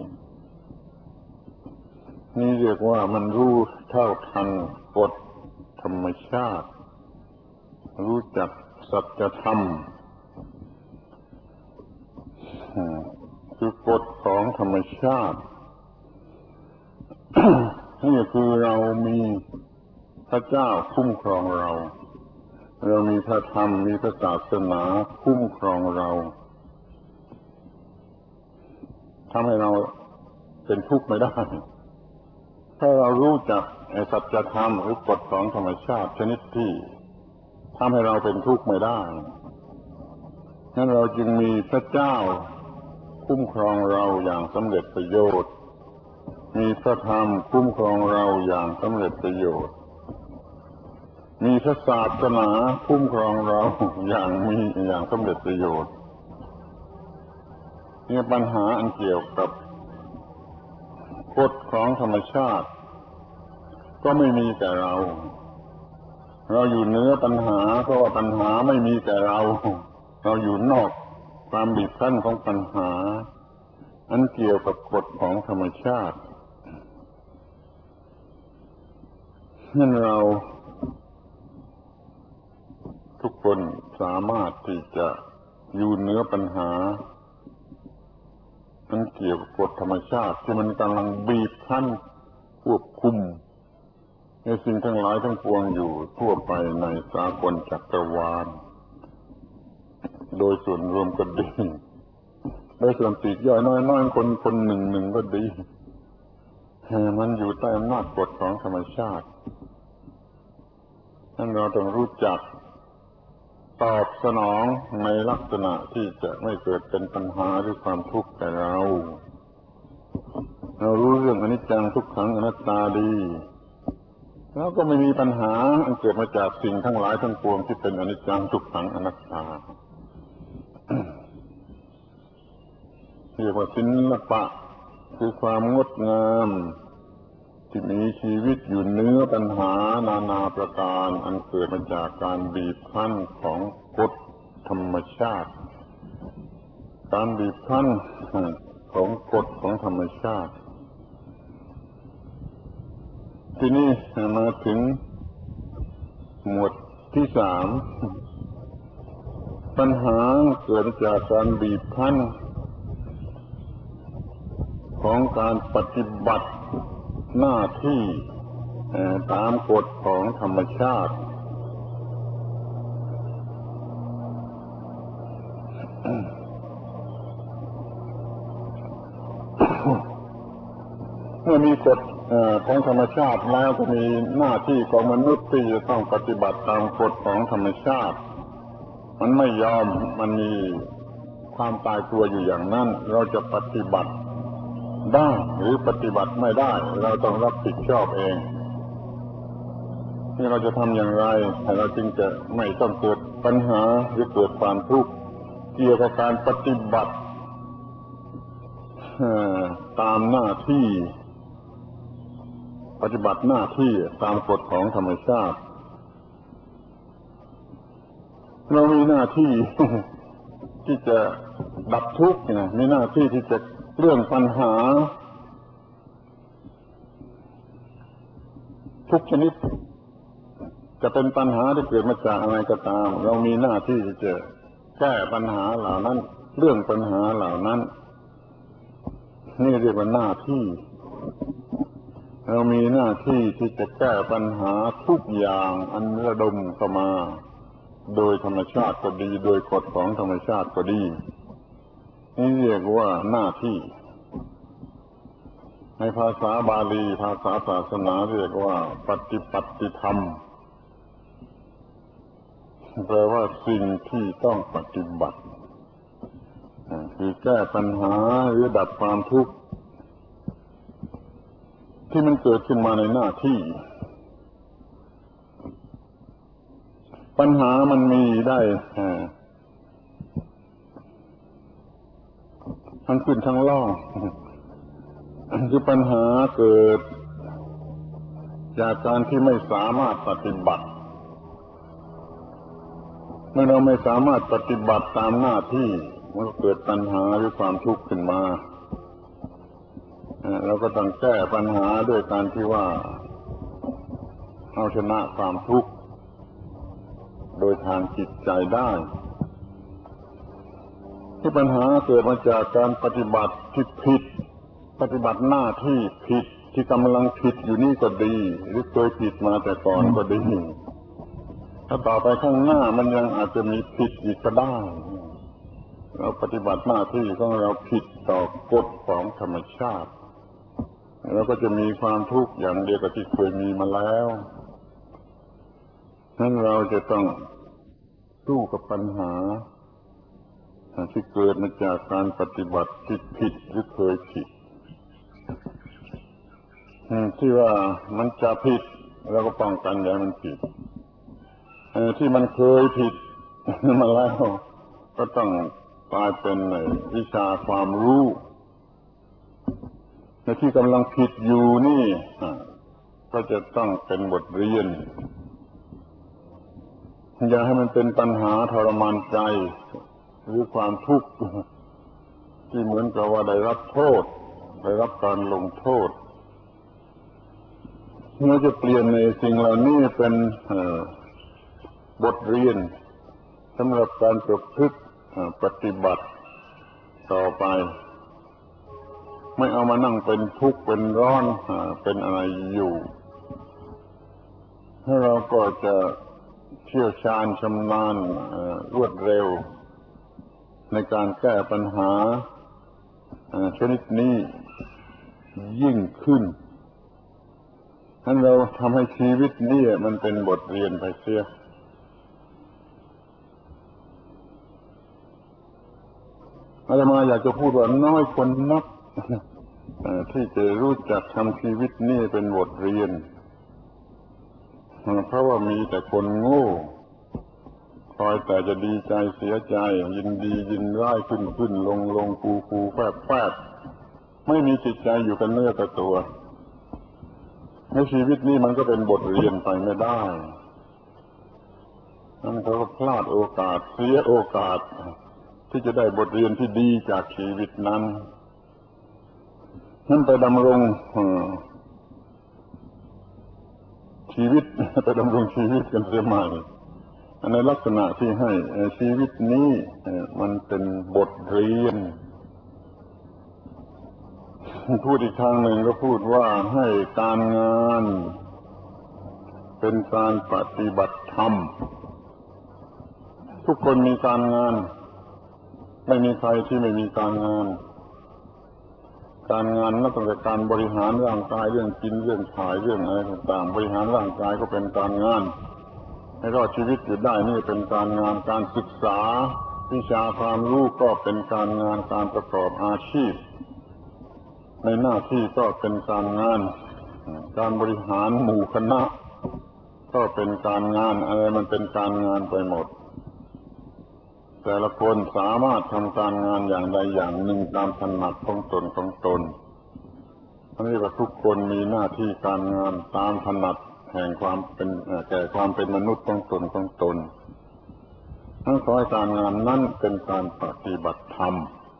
นี่เรียกว่ามันรู้เท่าทันกฎธรรมชาติรู้จักสัจธรรมคือกฎของธรรมชาตินี่คือเรามีพระเจ้าคุ้มครองเราเรามีพระธรรมมีพระศาสนาคุ้มครองเราทำให้เราเป็นทุกข์ไม่ได้ถ้าเรารู้จักสัจธรรมหรือกฎของธรรมชาติชนิดที่ทำให้เราเป็นทุกข์ไม่ได้นั้นเราจึงมีพระเจ้าคุ้มครองเราอย่างสำเร็จประโยชน์มีพระธรรมคุ้มครองเราอย่างสำเร็จประโยชน์มีพระศาสนาคุ้มครองเราอย่างมีอย่างสำเร็จประโยชน์นี่ปัญหาอันเกี่ยวกับกฎของธรรมชาติก็ไม่มีแก่เราเราอยู่เหนือปัญหาเพราะว่าปัญหาไม่มีแก่เราเราอยู่นอกความบีบคั้นของปัญหาอันเกี่ยวกับกฎของธรรมชาตินั่นเราทุกคนสามารถที่จะอยู่เหนือปัญหาอันเกี่ยวกับกฎธรรมชาติที่มันกำลังบีบคั้นควบคุมในสิ่งทั้งหลายทั้งปวงอยู่ทั่วไปในสากลจักรวาลโดยส่วนรวมก็ดีโดยส่วนปลีกย่อยน้อยๆคนคนหนึ่งหนึ่งก็ดีมันอยู่ใต้อำนาจกฎของธรรมชาตินั่นเราต้องรู้จักตอบสนองในลักษณะที่จะไม่เกิดเป็นปัญหาหรือความทุกข์แก่เราเรารู้เรื่องอนิจจังทุกขังอนัตตาดีแล้วก็ไม่มีปัญหาอันเกิดมาจากสิ่งทั้งหลายทั้งปวงที่เป็นอนิจจังทุกขังอนัตตาเรียกว่าศิลปะคือความงดงามที่มีชีวิตอยู่เหนือปัญหานานาประการอันเกิดมาจากการบีบคั้นของกฎธรรมชาติการบีบคั้นของกฎของธรรมชาติที่นี่มาถึงหมวดที่สามปัญหาเกิดจากการบีบคั้นของการปฏิบัติหน้าที่ตามกฎของธรรมชาติเมื่อมีกฎของธรรมชาติแล้วก็มีหน้าที่ของมนุษย์ที่จะต้องปฏิบัติตามกฎของธรรมชาติมันไม่ยอมมันมีความตายตัวอยู่อย่างนั้นเราจะปฏิบัติได้หรือปฏิบัติไม่ได้เราต้องรับผิดชอบเองนี่เราจะทำอย่างไรเราจึงจะไม่ต้องเกิดปัญหาหรือเกิดความทุกข์เกี่ยวกับการปฏิบัติตามหน้าที่ปฏิบัติหน้าที่ตามกฎของธรรมชาติเรามีหน้าที่ที่จะดับทุกข์นะมีหน้าที่ที่จะเรื่องปัญหาทุกชนิดจะเป็นปัญหาที่เกิดมาจากอะไรก็ตามเรามีหน้าที่ที่จะแก้ปัญหาเหล่านั้นเรื่องปัญหาเหล่านั้นนี่เรียกว่าหน้าที่เรามีหน้าที่ที่จะแก้ปัญหาทุกอย่างอันระดมเข้ามาโดยธรรมชาติก็ดีโดยกฎของธรรมชาติก็ดีนี่เรียกว่าหน้าที่ในภาษาบาลีภาษาศาสนาเรียกว่าปฏิปัติธรรมแปลว่าสิ่งที่ต้องปฏิบัติคือแก้ปัญหาหรือดับความทุกข์ที่มันเกิดขึ้นมาในหน้าที่ปัญหามันมีได้ทั้งขึ้นทั้งล่องคือปัญหาเกิดจากการที่ไม่สามารถปฏิบัติเมื่อเราไม่สามารถปฏิบัติตามหน้าที่มันก็เกิดปัญหาหรือความทุกข์ขึ้นมาเราก็ต้องแก้ปัญหาด้วยการที่ว่าเอาชนะความทุกข์โดยทางจิตใจได้ที่ปัญหาเกิดมาจากการปฏิบัติที่ผิดปฏิบัติหน้าที่ผิดที่กำลังผิดอยู่นี่ก็ดีหรือเคยผิดมาแต่ก่อนก็ดีถ้าต่อไปข้างหน้ามันยังอาจจะมีผิดอีกก็ได้เราปฏิบัติหน้าที่ของเราผิดต่อกฎของธรรมชาติเราก็จะมีความทุกข์อย่างเดียวกับที่เคยมีมาแล้วนั้นเราจะต้องสู้กับปัญหาที่เกิดมาจากการปฏิบัติที่ผิดหรือเคยผิดที่ว่ามันจะผิดเราก็ป้องกันอย่าให้มันผิดที่มันเคยผิดมาแล้วก็ต้องกลายเป็นวิชาความรู้ในที่กำลังผิดอยู่นี่ก็จะต้องเป็นบทเรียนอย่าให้มันเป็นปัญหาทรมานใจหรือความทุกข์ที่เหมือนกับว่าได้รับโทษได้รับการลงโทษเราจะเปลี่ยนในสิ่งเหล่านี้เป็นบทเรียนสำหรับการประพฤติปฏิบัติต่อไปไม่เอามานั่งเป็นทุกข์เป็นร้อนเป็นอะไรอยู่ให้เราก็จะเชี่ยวชาญชำนาญรวดเร็วในการแก้ปัญหาชนิดนี้ยิ่งขึ้นฉะนั้นเราทำให้ชีวิตนี้มันเป็นบทเรียนไปเสียอาตมาอยากจะพูดว่าน้อยคนนักที่จะรู้จักทำชีวิตนี้เป็นบทเรียนเพราะว่ามีแต่คนโง่คอยแต่จะดีใจเสียใจยินดียินร้ายขึ้นขึ้นลงลงฟูฟูแฝบแฝบไม่มีจิตใจอยู่กันเนื้อกับตัวในชีวิตนี้มันก็เป็นบทเรียนไปไม่ได้นั่นเขาก็พลาดโอกาสเสียโอกาสที่จะได้บทเรียนที่ดีจากชีวิตนั้นนั่นไปดำรงชีวิตไปดำรงชีวิตกันเสียใหม่ในลักษณะที่ให้ชีวิตนี้มันเป็นบทเรียนพูดอีกทางหนึ่งก็พูดว่าให้การงานเป็นการปฏิบัติธรรมทุกคนมีการงานไม่มีใครที่ไม่มีการงานการงานนับตั้งแต่การบริหารร่างกายเรื่องกินเรื่องถ่ายเรื่องอะไรต่างๆบริหารร่างกายก็เป็นการงานให้รอดชีวิตอยู่ได้นี่เป็นการงานการศึกษาวิชาความรู้ก็เป็นการงานการประกอบอาชีพในหน้าที่ก็เป็นการงานการบริหารหมู่คณะก็เป็นการงานอะไรมันเป็นการงานไปหมดแต่ละคนสามารถทำการงานอย่างใดอย่างหนึ่งตามถนัดของตนของตนอันนี้ว่าทุกคนมีหน้าที่การงานตามถนัดแห่งความเป็นแก่ความเป็นมนุษย์ของตนของตนทั้งขอให้การงานนั้นเป็นการปฏิบัติธรรม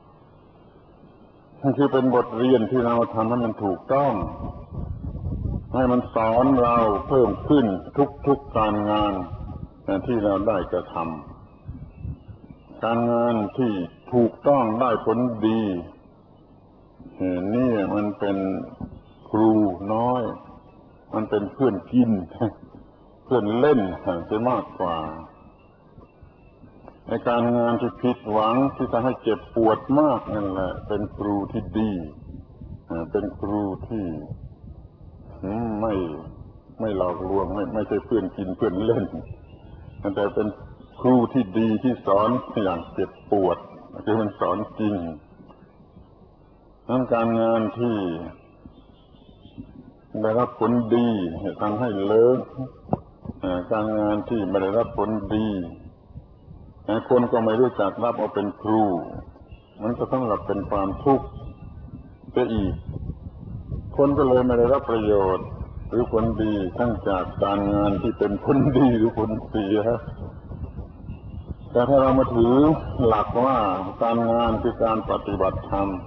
นั่นคือเป็นบทเรียนที่เราทำให้มันถูกต้องให้มันสอนเราเพิ่มขึ้นทุกๆการงานที่เราได้กระทำการงานที่ถูกต้องได้ผลดีนี่มันเป็นครูน้อยมันเป็นเพื่อนกินเพื่อนเล่นจะมากกว่าในการงานที่ผิดหวังที่ทำให้เจ็บปวดมากนั่นแหละเป็นครูที่ดีเป็นครูที่ไม่ไม่หลอกลวงไม่ไม่ใช่เพื่อนกินเพื่อนเล่นแต่เป็นครูที่ดีที่สอนอย่างเจ็บปวดคือมันสอนจริงนั้นการงานที่ได้รับผลดีทำให้เลิกการงานที่ไม่ได้รับผลดีคนก็ไม่รู้จักรับเอาเป็นครูมันก็ต้องรับเป็นความทุกข์ไปอีกคนก็เลยไม่ได้รับประโยชน์หรือผลดีทั้งจากการงานที่เป็นผลดีหรือผลเสียแต่ถ้าเรามาถือหลักว่าการงานคือการปฏิบัติธรรม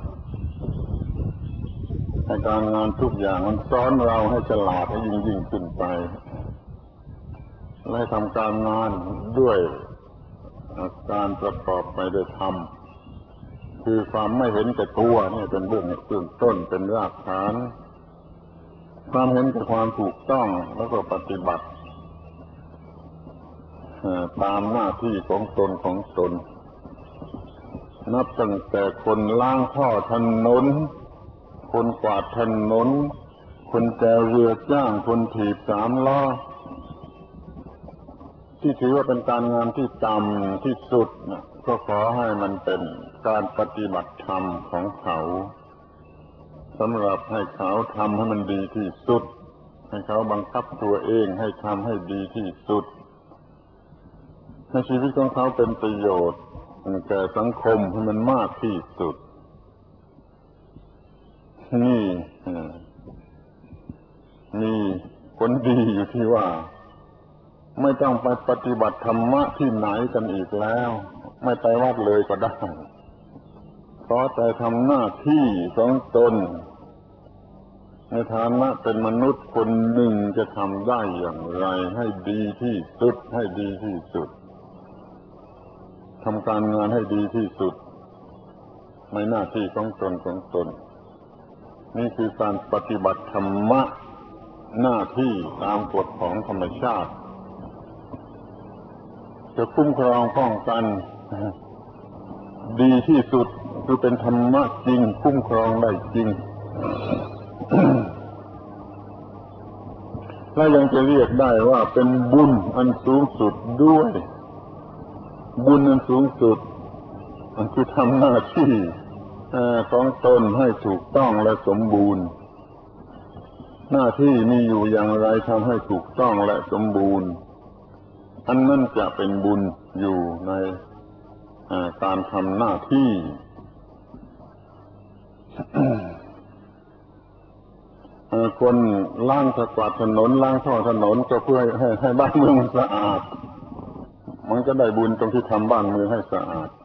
ในการงานทุกอย่างมันสอนเราให้ฉลาดให้ยิ่งยิ่งขึ้นไปและทำการงานด้วยการประกอบไปด้วยธรรมคือความไม่เห็นแก่ตัวนี่เป็นเรื่องเบื้องต้นเป็นรากฐานความเห็นแก่ความถูกต้องแล้วก็ปฏิบัติตามหน้าที่ของตนของตนนับตั้งแต่คนล้างท่อถนนคนกวาดถนนคนแจวเรือจ้างคนถีบสามล้อที่ถือว่าเป็นการงานที่ต่ำที่สุดนะก็ขอให้มันเป็นการปฏิบัติธรรมของเขาสำหรับให้เขาทำให้มันดีที่สุดให้เขาบังคับตัวเองให้ทำให้ดีที่สุดให้ชีวิตของเขาเป็นประโยชน์แก่สังคมให้มันมากที่สุดนี่มีผลดีอยู่ที่ว่าไม่ต้องไปปฏิบัติธรรมะที่ไหนกันอีกแล้วไม่ไปวัดเลยก็ได้ขอแต่ทำหน้าที่ของตนในฐานะเป็นมนุษย์คนหนึ่งจะทำได้อย่างไรให้ดีที่สุดให้ดีที่สุดทำการงานให้ดีที่สุดในหน้าที่ของตนของตนนี่คือการปฏิบัติธรรมะหน้าที่ตามกฎของธรรมชาติจะคุ้มครองป้องกันดีที่สุดคือเป็นธรรมะจริงคุ้มครองได้จริง และยังจะเรียกได้ว่าเป็นบุญอันสูงสุดด้วยบุญอันสูงสุดคือทำหน้าที่ของตนให้ถูกต้องและสมบูรณ์หน้าที่มีอยู่อย่างไรทำให้ถูกต้องและสมบูรณ์อันนั้นจะเป็นบุญอยู่ในการทำหน้าที่ คนล้างสกวาดถนนล้างท่อถนนก็เพื่อให้ให้บ้านเมืองสะอาดมันก็ได้บุญตรงที่ทำบ้านเมืองให้สะอาด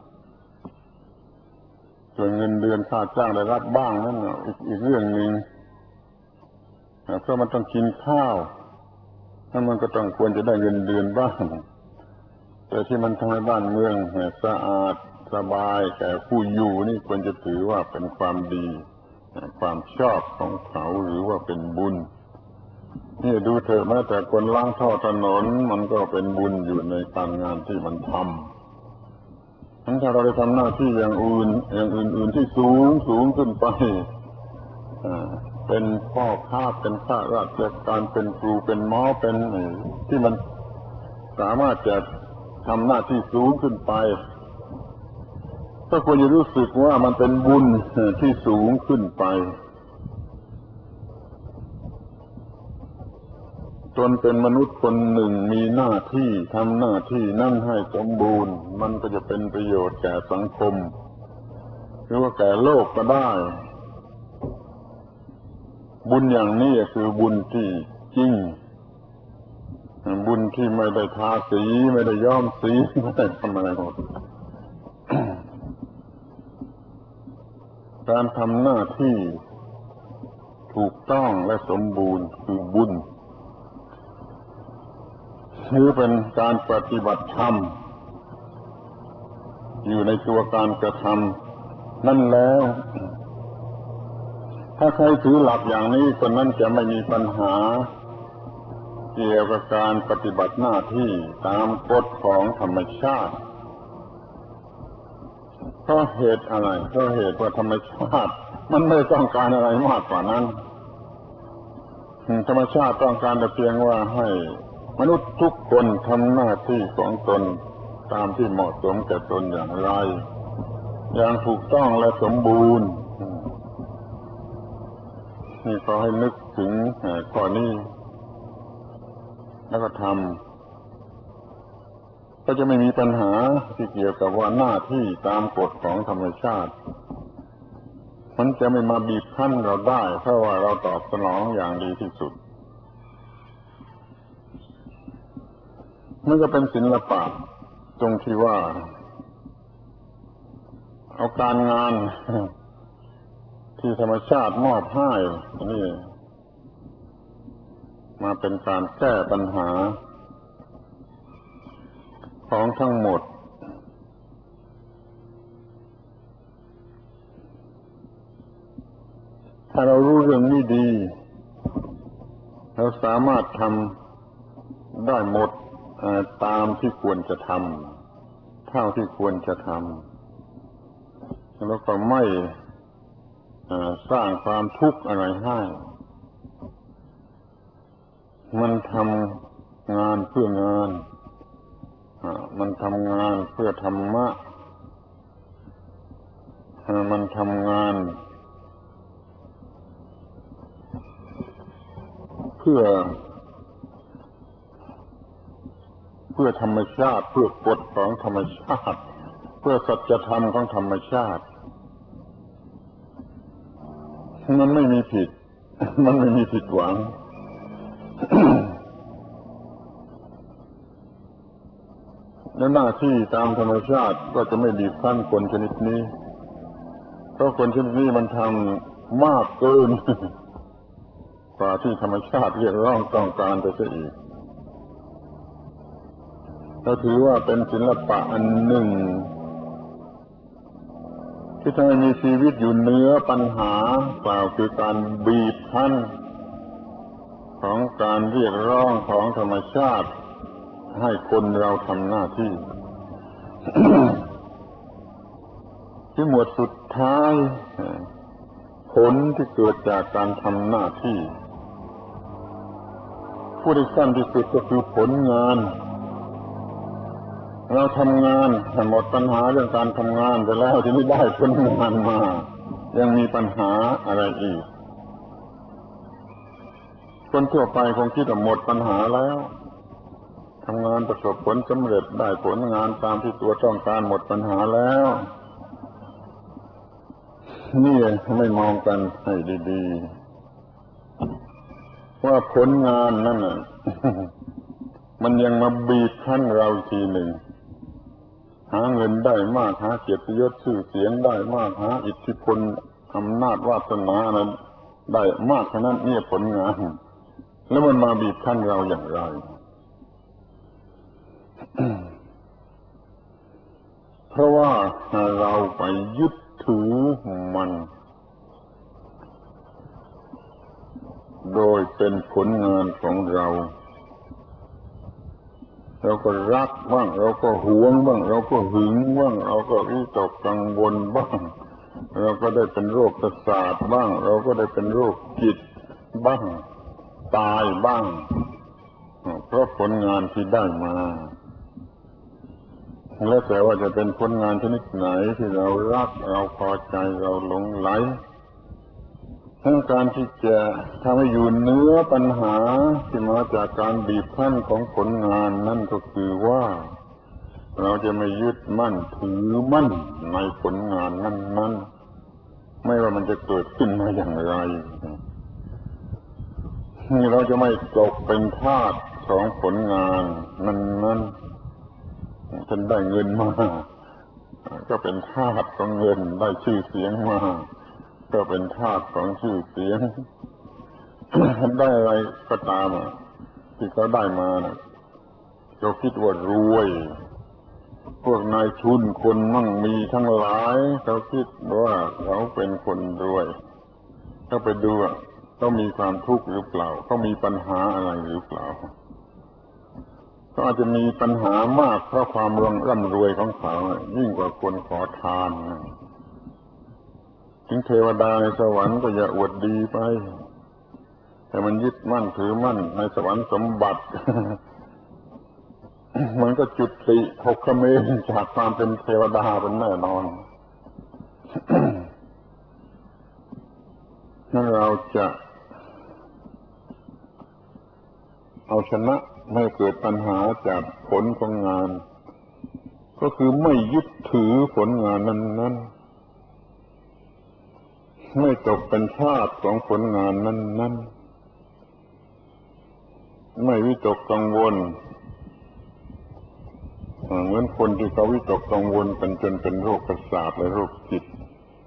ส่วนเงินเดือนค่าจ้างได้รับบ้างนั่นอีกอีกเรื่องหนึ่งเพราะมันต้องกินข้าวนั่นมันก็ต้องควรจะได้เงินเดือนบ้างแต่ที่มันทำให้บ้านเมืองสะอาดสบายแก่ผู้อยู่นี่ควรจะถือว่าเป็นความดีความชอบของเขาหรือว่าเป็นบุญนี่ดูเถอะแม้แต่คนล้างท่อถนนมันก็เป็นบุญอยู่ในการงานที่มันทำถ้าเราได้ทำหน้าที่อย่างอื่นอย่างอื่นๆที่สูงสูงขึ้นไปเป็นพ่อค้าเป็นข้าราชการเป็นครูเป็นหมอเป็นที่มันสามารถจะทำหน้าที่สูงขึ้นไปก็ควรจะรู้สึกว่ามันเป็นบุญที่สูงขึ้นไปจนเป็นมนุษย์คนหนึ่งมีหน้าที่ทำหน้าที่นั่นให้สมบูรณ์มันก็จะเป็นประโยชน์แก่สังคมหรือว่าแก่โลกก็ได้บุญอย่างนี้คือบุญที่จริงบุญที่ไม่ได้ทาสีไม่ได้ย้อมสีไม่ได้ทำอะไรหมด การทำหน้าที่ถูกต้องและสมบูรณ์คือบุญถือเป็นการปฏิบัติธรรมอยู่ในตัวการกระทำนั่นแล้วถ้าใครถือหลักอย่างนี้คนนั้นจะไม่มีปัญหาเกี่ยวกับการปฏิบัติหน้าที่ตามกฎของธรรมชาติเพราะเหตุอะไรเพราะเหตุว่าธรรมชาติมันไม่ต้องการอะไรมากกว่านั้นธรรมชาติต้องการแต่เพียงว่าให้มนุษย์ทุกคนทำหน้าที่ของตนตามที่เหมาะสมแก่ตนอย่างไรอย่างถูกต้องและสมบูรณ์นี่ขอให้นึกถึงข้อนี้แล้วก็ทำก็จะไม่มีปัญหาที่เกี่ยวกับว่าหน้าที่ตามกฎของธรรมชาติมันจะไม่มาบีบคั้นเราได้เพราะว่าเราตอบสนองอย่างดีที่สุดมันก็เป็นศิลปะตรงที่ว่าเอาการงานที่ธรรมชาติมอบให้นี่มาเป็นการแก้ปัญหาของทั้งหมดถ้าเรารู้เรื่องนี้ดีเราสามารถทำได้หมดตามที่ควรจะทำเท่าที่ควรจะทำแล้วก็ไม่สร้างความทุกข์อะไรให้มันทำงานเพื่องานมันทำงานเพื่อธรรมะมันทำงานเพื่อเพื่อธรรมชาติเพื่อกฎของธรรมชาติเพื่อสัจธรรมของธรรมชาติมันไม่มีผิดมันไม่มีผิดหวัง แล้วหน้าที่ตามธรรมชาติก็จะไม่บีบคั้นคนชนิดนี้เพราะคนชนิดนี้มันทำมากเกิน กว่าที่ธรรมชาติเรียกร้องต้องการไปซะอีกก็ถือว่าเป็นศิลปะอันหนึ่งที่ทำให้มีชีวิตอยู่เหนือปัญหาเปล่าคือการบีบคั้นของการเรียกร้องของธรรมชาติให้คนเราทำหน้าที่ ที่หมวดสุดท้ายผลที่เกิดจากการทำหน้าที่พูดได้สั้นที่สุดก็คือผลงานเราทำงานหมดปัญหาเรื่องการทำงานไปแล้วที่ไม่ได้ผลงานมายังมีปัญหาอะไรอีกคนทั่วไปคงคิดว่าหมดปัญหาแล้วทำงานประสบผลสำเร็จได้ผลงานตามที่ตัวต้องการหมดปัญหาแล้วนี่ไม่มองกันให้ดีๆว่าผลงานนั่นน่ะ มันยังมาบีบคั้นเราทีหนึ่งหาเงินได้มากหาเกียรติยศชื่อเสียงได้มากหาอิทธิพลอำนาจวาสนานั้นได้มากขนาดนี้ผลงานแล้วมันมาบีบคั้นเราอย่างไร เพราะว่าเราไปยึดถือมันโดยเป็นผลงานของเราเราก็รักบ้างเราก็หวงบ้างเราก็หึงบ้างเราก็วิตกกังวลบ้างเราก็ได้เป็นโรคประสาทบ้างเราก็ได้เป็นโรคจิตบ้างตายบ้างเพราะผลงานที่ได้มาแล้วแต่ว่าจะเป็นผลงานชนิดไหนที่เรารักเราพอใจเราหลงไหลทั้งการที่จะทำให้อยู่เหนือปัญหาที่มาจากการบีบคั้นของผลงานนั่นก็คือว่าเราจะไม่ยึดมั่นถือมั่นในผลงานนั้นๆไม่ว่ามันจะเกิดขึ้นมาอย่างไรนี่เราจะไม่ตกเป็นทาสของผลงานนั้นๆฉันได้เงินมาก็เป็นทาสของเงินได้ชื่อเสียงมาก็เป็นทาสของชื่อเสียง ได้อะไรก็ตามที่เขาได้มานะเขาคิดว่ารวยพวกนายทุนคนมั่งมีทั้งหลายเขาคิดว่าเขาเป็นคนรวยเขาไปดูว่าเขามีความทุกข์หรือเปล่าเขามีปัญหาอะไรหรือเปล่าเขาอาจจะมีปัญหามากเพราะความร่ำรวยของเขายิ่งกว่าคนขอทานถึงเทวดาในสวรรค์ก็อย่าอวดดีไปแต่มันยึดมั่นถือมั่นในสวรรค์สมบัติ มันก็จุติหกเขมรจากความเป็นเทวดาเป็นแน่นอน นั่นเราจะเอาชนะไม่เกิดปัญหาจากผลของงานก็คือไม่ยึดถือผลงานนั้นๆไม่ตกเป็นทาสของผลงานนั้นๆไม่วิตกกังวลเหมือนคนที่เขาวิตกกังวลกันจนเป็นโรคประสาทและโรคจิต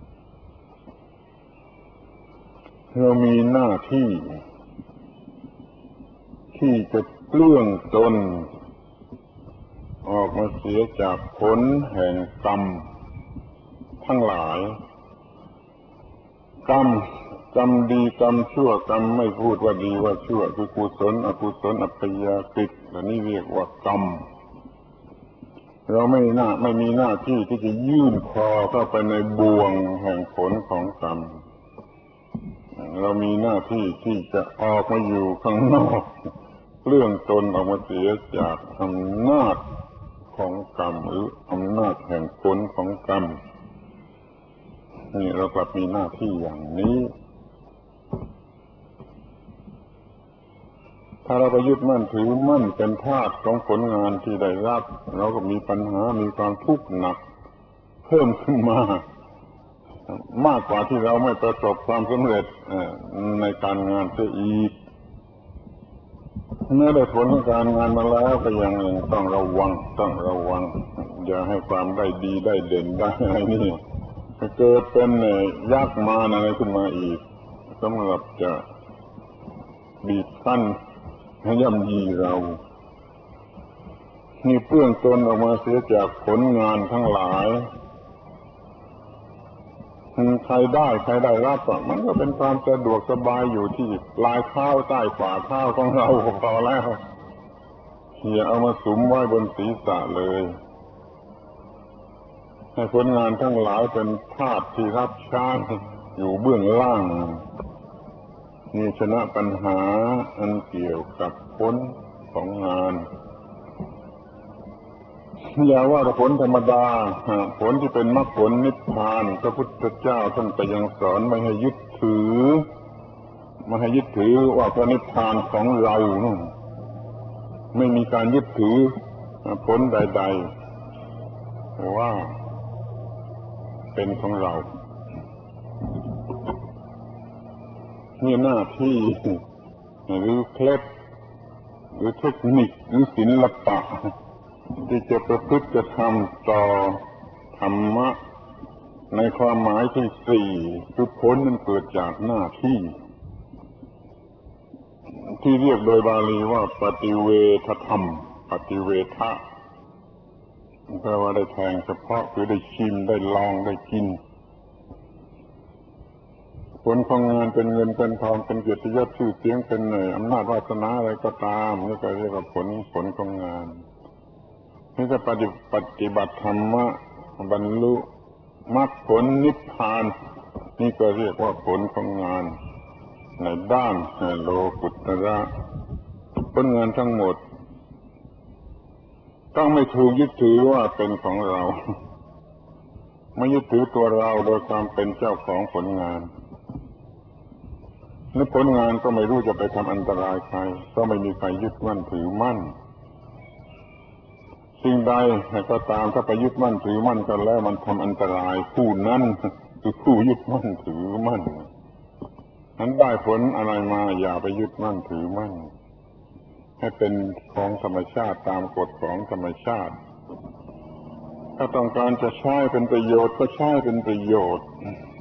เรามีหน้าที่ที่จะเปลื้องตนออกมาเสียจากผลแห่งกรรมทั้งหลายกรรมกรรมดีกรรมชั่วกรรมไม่พูดว่าดีว่าชั่วคือกุศลอกุศลอัปยากฤตและนี่เรียกว่ากรรมเราไม่น่าไม่มีหน้าที่ที่จะยื่นคอเข้าไปในบ่วงแห่งผลของกรรมเรามีหน้าที่ที่จะออกมาอยู่ข้างนอกเลื่องตนออกมาเสียจากอำนาจของกรรมหรืออำนาจแห่งผลของกรรมนี่เรากลับมีหน้าที่อย่างนี้ถ้าเราไปยึดมั่นถือมั่นเป็นทาสของผลงานที่ได้รับเราก็มีปัญหามีความทุกข์หนักเพิ่มขึ้นมามากกว่าที่เราไม่ประสบความสำเร็จในการงานเสียอีกเมื่อได้ผลของการงานมาแล้วก็ยังต้องระวังต้องระวังอย่าให้ความได้ดีได้เด่นได้อะไรนี่เกิดเป็นยักษ์มารอะไรขึ้นมาอีกสำหรับจะบีบคั้นย่ำยีเรานี่เปื้องตนออกมาเสียจากผลงานทั้งหลายใครได้ใครได้รับมันก็เป็นความสะดวกสบายอยู่ที่ปลายเท้าใต้ฝ่าเท้าของเราพอแล้วอย่าเอามาสุมไว้บนศีรษะเลยให้ผลงานทั้งหลายเป็นทาสที่รับใช้อยู่เบื้องล่างนี่ชนะปัญหาอันเกี่ยวกับผลของงานอย่าว่าแต่ผลธรรมดาผลที่เป็นมรรคผลนิพพานพระพุทธเจ้าท่านก็ยังสอนไม่ให้ยึดถือไม่ให้ยึดถือว่าพระนิพพานของเราไม่มีการยึดถือผลใดๆว่าเป็นของเรานี่หน้าที่หรือเคล็ดหรือเทคนิคหรือศิลปะที่จะประพฤติจะทำต่อธรรมะในความหมายที่สี่คือผลนั้นเกิดจากหน้าที่ที่เรียกโดยบาลีว่าปฏิเวทธรรมปฏิเวทะแปลว่าได้แทงเฉพาะคือได้ชิมได้ลองได้กินผลของงานเป็นเงินเป็นทองเป็นเกียรติยศชื่อเสียงเป็นอำนาจวาสนาอะไรก็ตามนี่ก็เรียกว่าผลผลของงานนี่จะปฏิปฏิบัติธรรมะบรรลุมรรคผลนิพพานนี่ก็เรียกว่าผลของงานในด้านโลกุตระผลงานทั้งหมดต้องไม่ถูกยึดถือว่าเป็นของเราไม่ยึดถือตัวเราโดยความเป็นเจ้าของผลงานและผลงานก็ไม่รู้จะไปทำอันตรายใครก็ไม่มีใครยึดมั่นถือมั่นสิ่งใดก็ตามถ้าไปยึดมั่นถือมั่นกันแล้วมันทำอันตรายผู้นั้นคือผู้ยึดมั่นถือมั่นนั้นได้ผลอะไรมาอย่าไปยึดมั่นถือมั่นให้เป็นของธรรมชาติตามกฎของธรรมชาติถ้าต้องการจะใช้เป็นประโยชน์ก็ใช้เป็นประโยชน์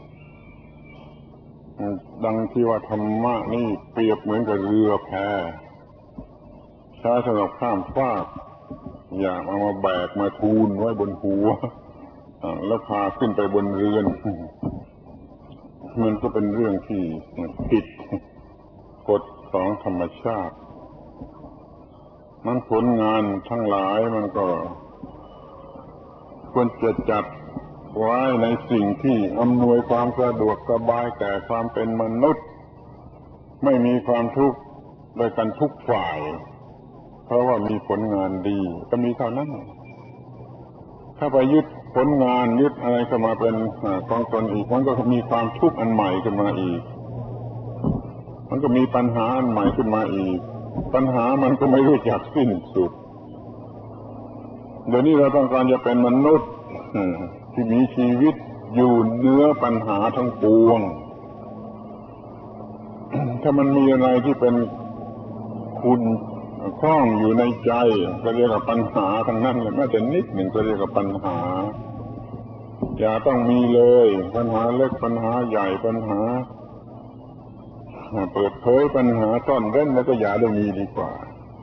ดังที่ว่าธรรมะนี่เปรียบเหมือนกับเรือแพใช้สำหรับข้ามฟากอย่าเอามาแบกมาทูลไว้บนหัวแล้วพาขึ้นไปบนเรือนมันก็เป็นเรื่องที่ผิดกฎของธรรมชาติมันผลงานทั้งหลายมันก็ควรจะจัดไว้ในสิ่งที่อำนวยความสะดวกสบายแก่ความเป็นมนุษย์ไม่มีความทุกข์โดยกันทุกฝ่ายเพราะว่ามีผลงานดีก็มีเท่านั้นถ้าไปยึดผลงานยึดอะไรเข้ามาเป็นของตนอีกมันก็มีความทุกข์อันใหม่ขึ้นมาอีกมันก็มีปัญหาอันใหม่ขึ้นมาอีกปัญหามันก็ไม่รู้จักสิ้นสุดเดี๋ยวนี้เราต้องการจะเป็นมนุษย์ที่มีชีวิตอยู่เหนือปัญหาทั้งปวงถ้ามันมีอะไรที่เป็นคุณคล้องอยู่ในใจก็เรียกว่าปัญหาทั้งนั้นเลยแม้แต่นิดหนึ่งก็เรียกว่าปัญหาอย่าต้องมีเลยปัญหาเล็กปัญหาใหญ่ปัญหาเปิดเผยปัญหาซ่อนเร้นแล้วก็อย่าได้มีดีกว่า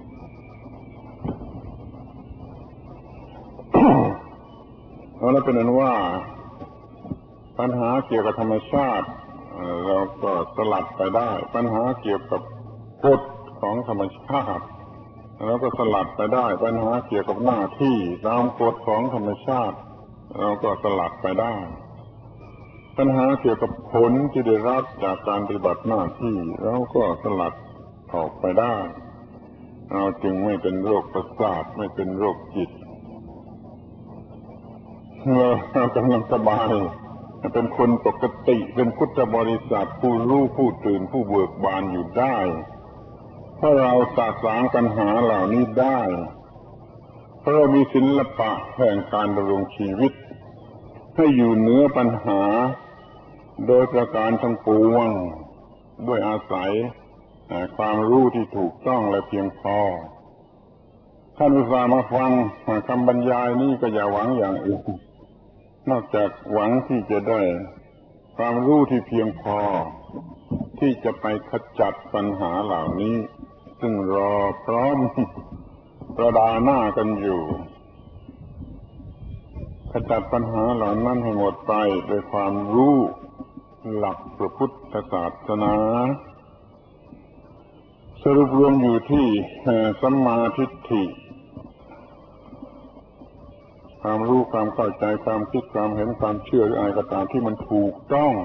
เอาแล้วเป็นนั้นว่าปัญหาเกี่ยวกับธรรมชาติเราก็สลัดไปได้ปัญหาเกี่ยวกับกฎของธรรมชาติเราก็สลัดไปได้ปัญหาเกี่ยวกับหน้าที่ตามกฎของธรรมชาติเราก็สลัดไปได้ปัญหาเกี่ยวกับผลที่ได้รับจากการปฏิบัติหน้าที่เราก็สลัดออกไปได้เราจึงไม่เป็นโรคประสาทไม่เป็นโรคจิตเรากำลังสบายเป็นคนปกติเป็นพุทธบริษัทผู้รู้ผู้ตื่นผู้เบิกบานอยู่ได้เพราะเราสะสางปัญหาเหล่านี้ได้เพราะเรามีศิลปะแห่งการดำรงชีวิตให้อยู่เหนือปัญหาโดยประการทั้งปวงด้วยอาศัยความรู้ที่ถูกต้องและเพียงพอท่านอุตส่าห์มาฟังคำบรรยายนี้ก็อย่าหวังอย่างอื่นนอกจากหวังที่จะได้ความรู้ที่เพียงพอที่จะไปขจัดปัญหาเหล่านี้ซึ่งรอพร้อมประดาหน้ากันอยู่ขจัดปัญหาเหล่านั้นให้หมดไปโดยความรู้หลักพระพุทธศาสนาสรุปรวมอยู่ที่สัมมาทิฏฐิความรู้ความเข้าใจความคิดความเห็นความเชื่อหรืออะไรก็ตามที่มันถูกต้อง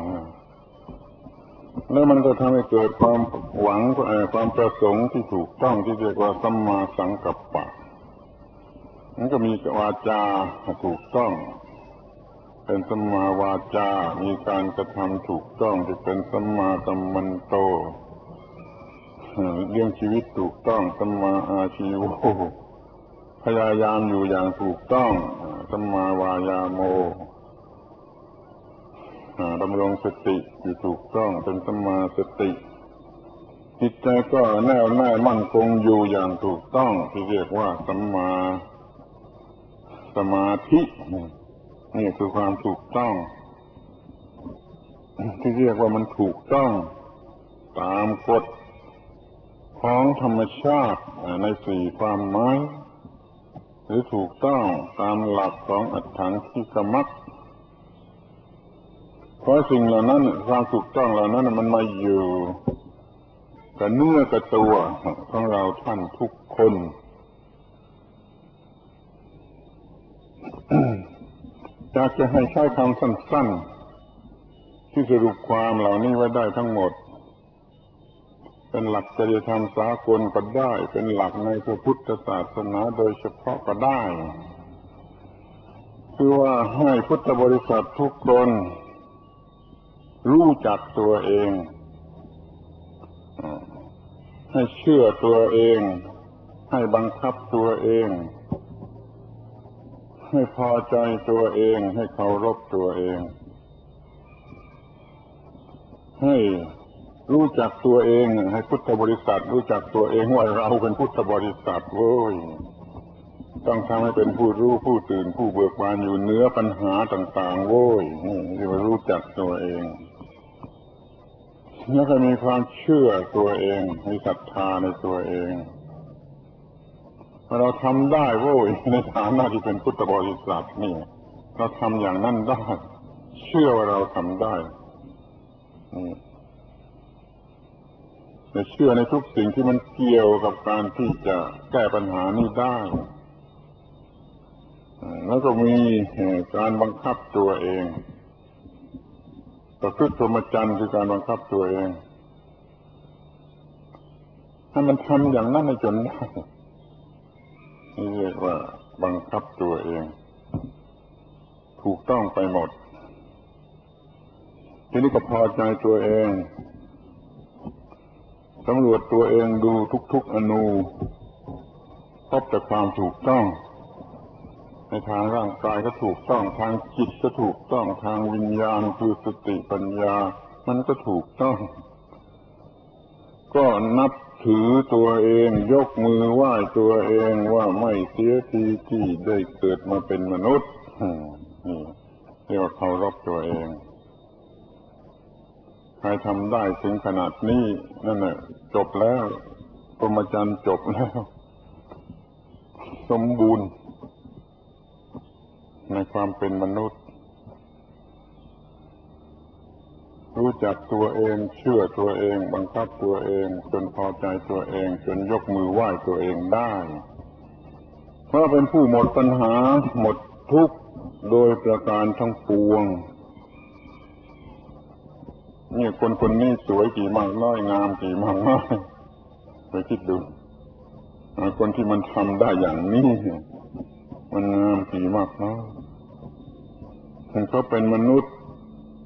แล้วมันก็ทำให้เกิดความหวังความประสงค์ที่ถูกต้องที่เรียกว่าสัมมาสังกัปปะมันก็มีวาจาถูกต้องเป็นสัมมาวาจามีการกระทำถูกต้องที่เป็นสัมมากัมมันโตเลี้ยงชีวิตถูกต้องสัมมาอาชีวะพยายามอยู่อย่างถูกต้องสัมมาวายาโมดำรงสติอยู่ถูกต้องเป็นสัมมาสติจิตใจก็แน่วแน่มั่นคงอยู่อย่างถูกต้องที่เรียกว่าสัมมาสมาธินี่คือความถูกต้องที่เรียกว่ามันถูกต้องตามกฎของธรรมชาติในสี่ความหมายหรือถูกต้องตามหลักของอัตถังคิกมัคเพราะสิ่งเหล่านั้นความถูกต้องเหล่านั้นมันมาอยู่กับเนื้อกับตัวของเราท่านทุกคนอยากจะให้ใช้คำสั้นๆที่สรุปความเหล่านี้ไว้ได้ทั้งหมดเป็นหลักจริยธรรมสากลก็ได้เป็นหลักในพระพุทธศาสนาโดยเฉพาะก็ได้คือว่าให้พุทธบริษัททุกคนรู้จักตัวเองให้เชื่อตัวเองให้บังคับตัวเองให้พอใจตัวเองให้เคารพตัวเองให้รู้จักตัวเองให้พุทธบริษัทรู้จักตัวเองว่าเราเป็นพุทธบริษัทโว้ยต้องทำให้เป็นผู้รู้ผู้ตื่นผู้เบิกบานอยู่เหนือปัญหาต่างๆโว้ยนี่เรียกว่ารู้จักตัวเองแล้วก็มีความเชื่อตัวเองมีศรัทธาในตัวเองเราทำได้โว้ยในฐานะที่เป็นพุทธบริษัทนี่เราทำอย่างนั้นได้เชื่อว่าเราทำได้แต่เชื่อในทุกสิ่งที่มันเกี่ยวกับการที่จะแก้ปัญหานี้ได้แล้วก็มีการบังคับตัวเองประพฤติพรหมจรรย์คือการบังคับตัวเองให้มันทำอย่างนั้นให้จนได้นี่เรียกว่าบังคับตัวเองถูกต้องไปหมดทีนี้ก็พอใจตัวเองสำรวจตัวเองดูทุกๆอนูพบแต่ความถูกต้องในทางร่างกายก็ถูกต้องทางจิตก็ถูกต้องทางวิญญาณคือสติปัญญามันก็ถูกต้องก็นับถือตัวเองยกมือไหว้ตัวเองว่าไม่เสียทีที่ได้เกิดมาเป็นมนุษย์นี่เรียกว่าเคารพตัวเองใครทำได้ถึงขนาดนี้นั่นแหละจบแล้วพรหมจรรย์จบแล้วสมบูรณ์ในความเป็นมนุษย์รู้จักตัวเองเชื่อตัวเองบังคับตัวเองจนพอใจตัวเองจนยกมือไหว้ตัวเองได้เพราะเป็นผู้หมดปัญหาหมดทุกข์โดยประการทั้งปวงนี่คนคนนี้สวยกี่มากน้อยงามกี่มากน้อยไปคิดดูคนที่มันทำได้อย่างนี้มันงามกี่มากน้อยเขาเป็นมนุษย์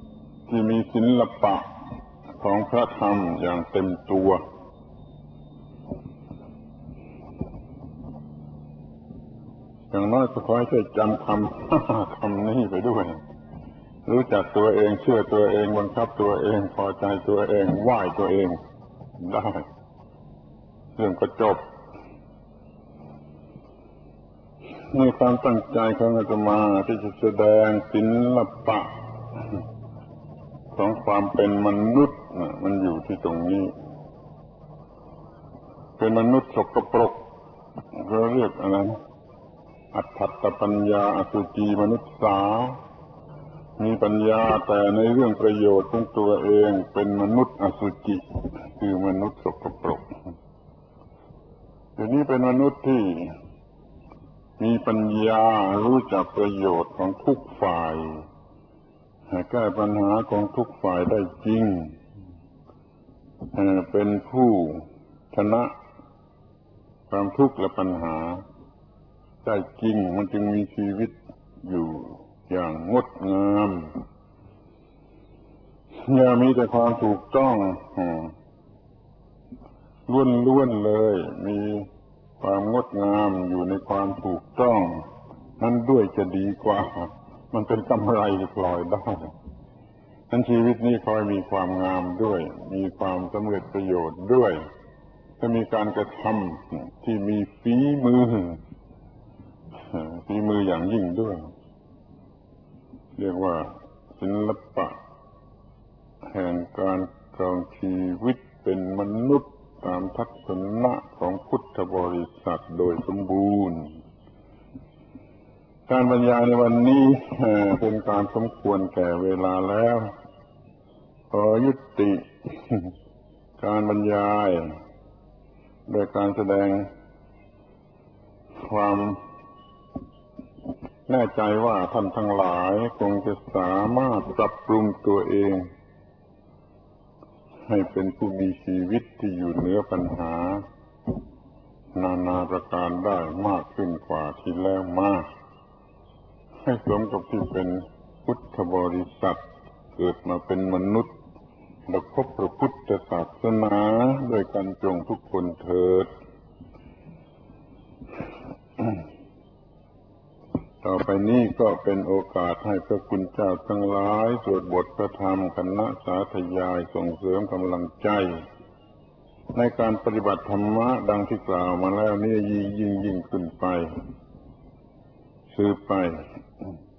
ที่มีศิลปะของพระธรรมอย่างเต็มตัวอย่างน้อยก็ขอให้ได้จำคำ คำนี้ไปด้วยรู้จักตัวเองเชื่อตัวเองบังคับตัวเองพอใจตัวเองไหว้ตัวเองได้เรื่องก็จบมีความตั้งใจของอาตมาที่จะแสดงศิลปะของความเป็นมนุษย์มันอยู่ที่ตรงนี้เป็นมนุษย์สกปรกเขาเรียกอะไรอัตถัตตปัญญาอสุจิมนุษย์สามีปัญญาแต่ในเรื่องประโยชน์ของตัวเองเป็นมนุษย์อสุจิคือมนุษย์สกปรกทีนี้เป็นมนุษย์ที่มีปัญญารู้จักประโยชน์ของทุกฝ่ายแก้ปัญหาของทุกฝ่ายได้จริงเป็นผู้ชนะความทุกข์และปัญหาได้จริงมันจึงมีชีวิตอยู่อย่างงดงามอย่ามีแต่ความถูกต้องล้วนๆเลยมีความงดงามอยู่ในความถูกต้องนั้นด้วยจะดีกว่ามันเป็นกำไรปล่อยได้ทั้นชีวิตนี้คอยมีความงามด้วยมีความสำเร็จประโยชน์ด้วยจะมีการกระทำที่มีฝีมือฝีมืออย่างยิ่งด้วยเรียกว่าศิลปะแห่งการครองชีวิตเป็นมนุษย์ตามทัศนะของพุทธบริษัทโดยสมบูรณ์การบรรยายในวันนี้เป็นการสมควรแก่เวลาแล้วขอยุติการบรรยายโดยการแสดงความแน่ใจว่าท่านทั้งหลายคงจะสามารถปรับปรุงตัวเองให้เป็นผู้มีชีวิตที่อยู่เหนือปัญหานานาประการได้มากขึ้นกว่าที่แล้วมากให้สมกับที่เป็นพุทธบริษัทเกิดมาเป็นมนุษย์และพบพระพุทธศาสนาด้วยกันจงทุกคนเถิดต่อไปนี้ก็เป็นโอกาสให้พระคุณเจ้าทั้งหลายสวดบทพระธรรมคณะสาธยายส่งเสริมกำลังใจในการปฏิบัติธรรมะดังที่กล่าวมาแล้วนี่ยิ่งยิ่งยิ่งขึ้นไปสืบไป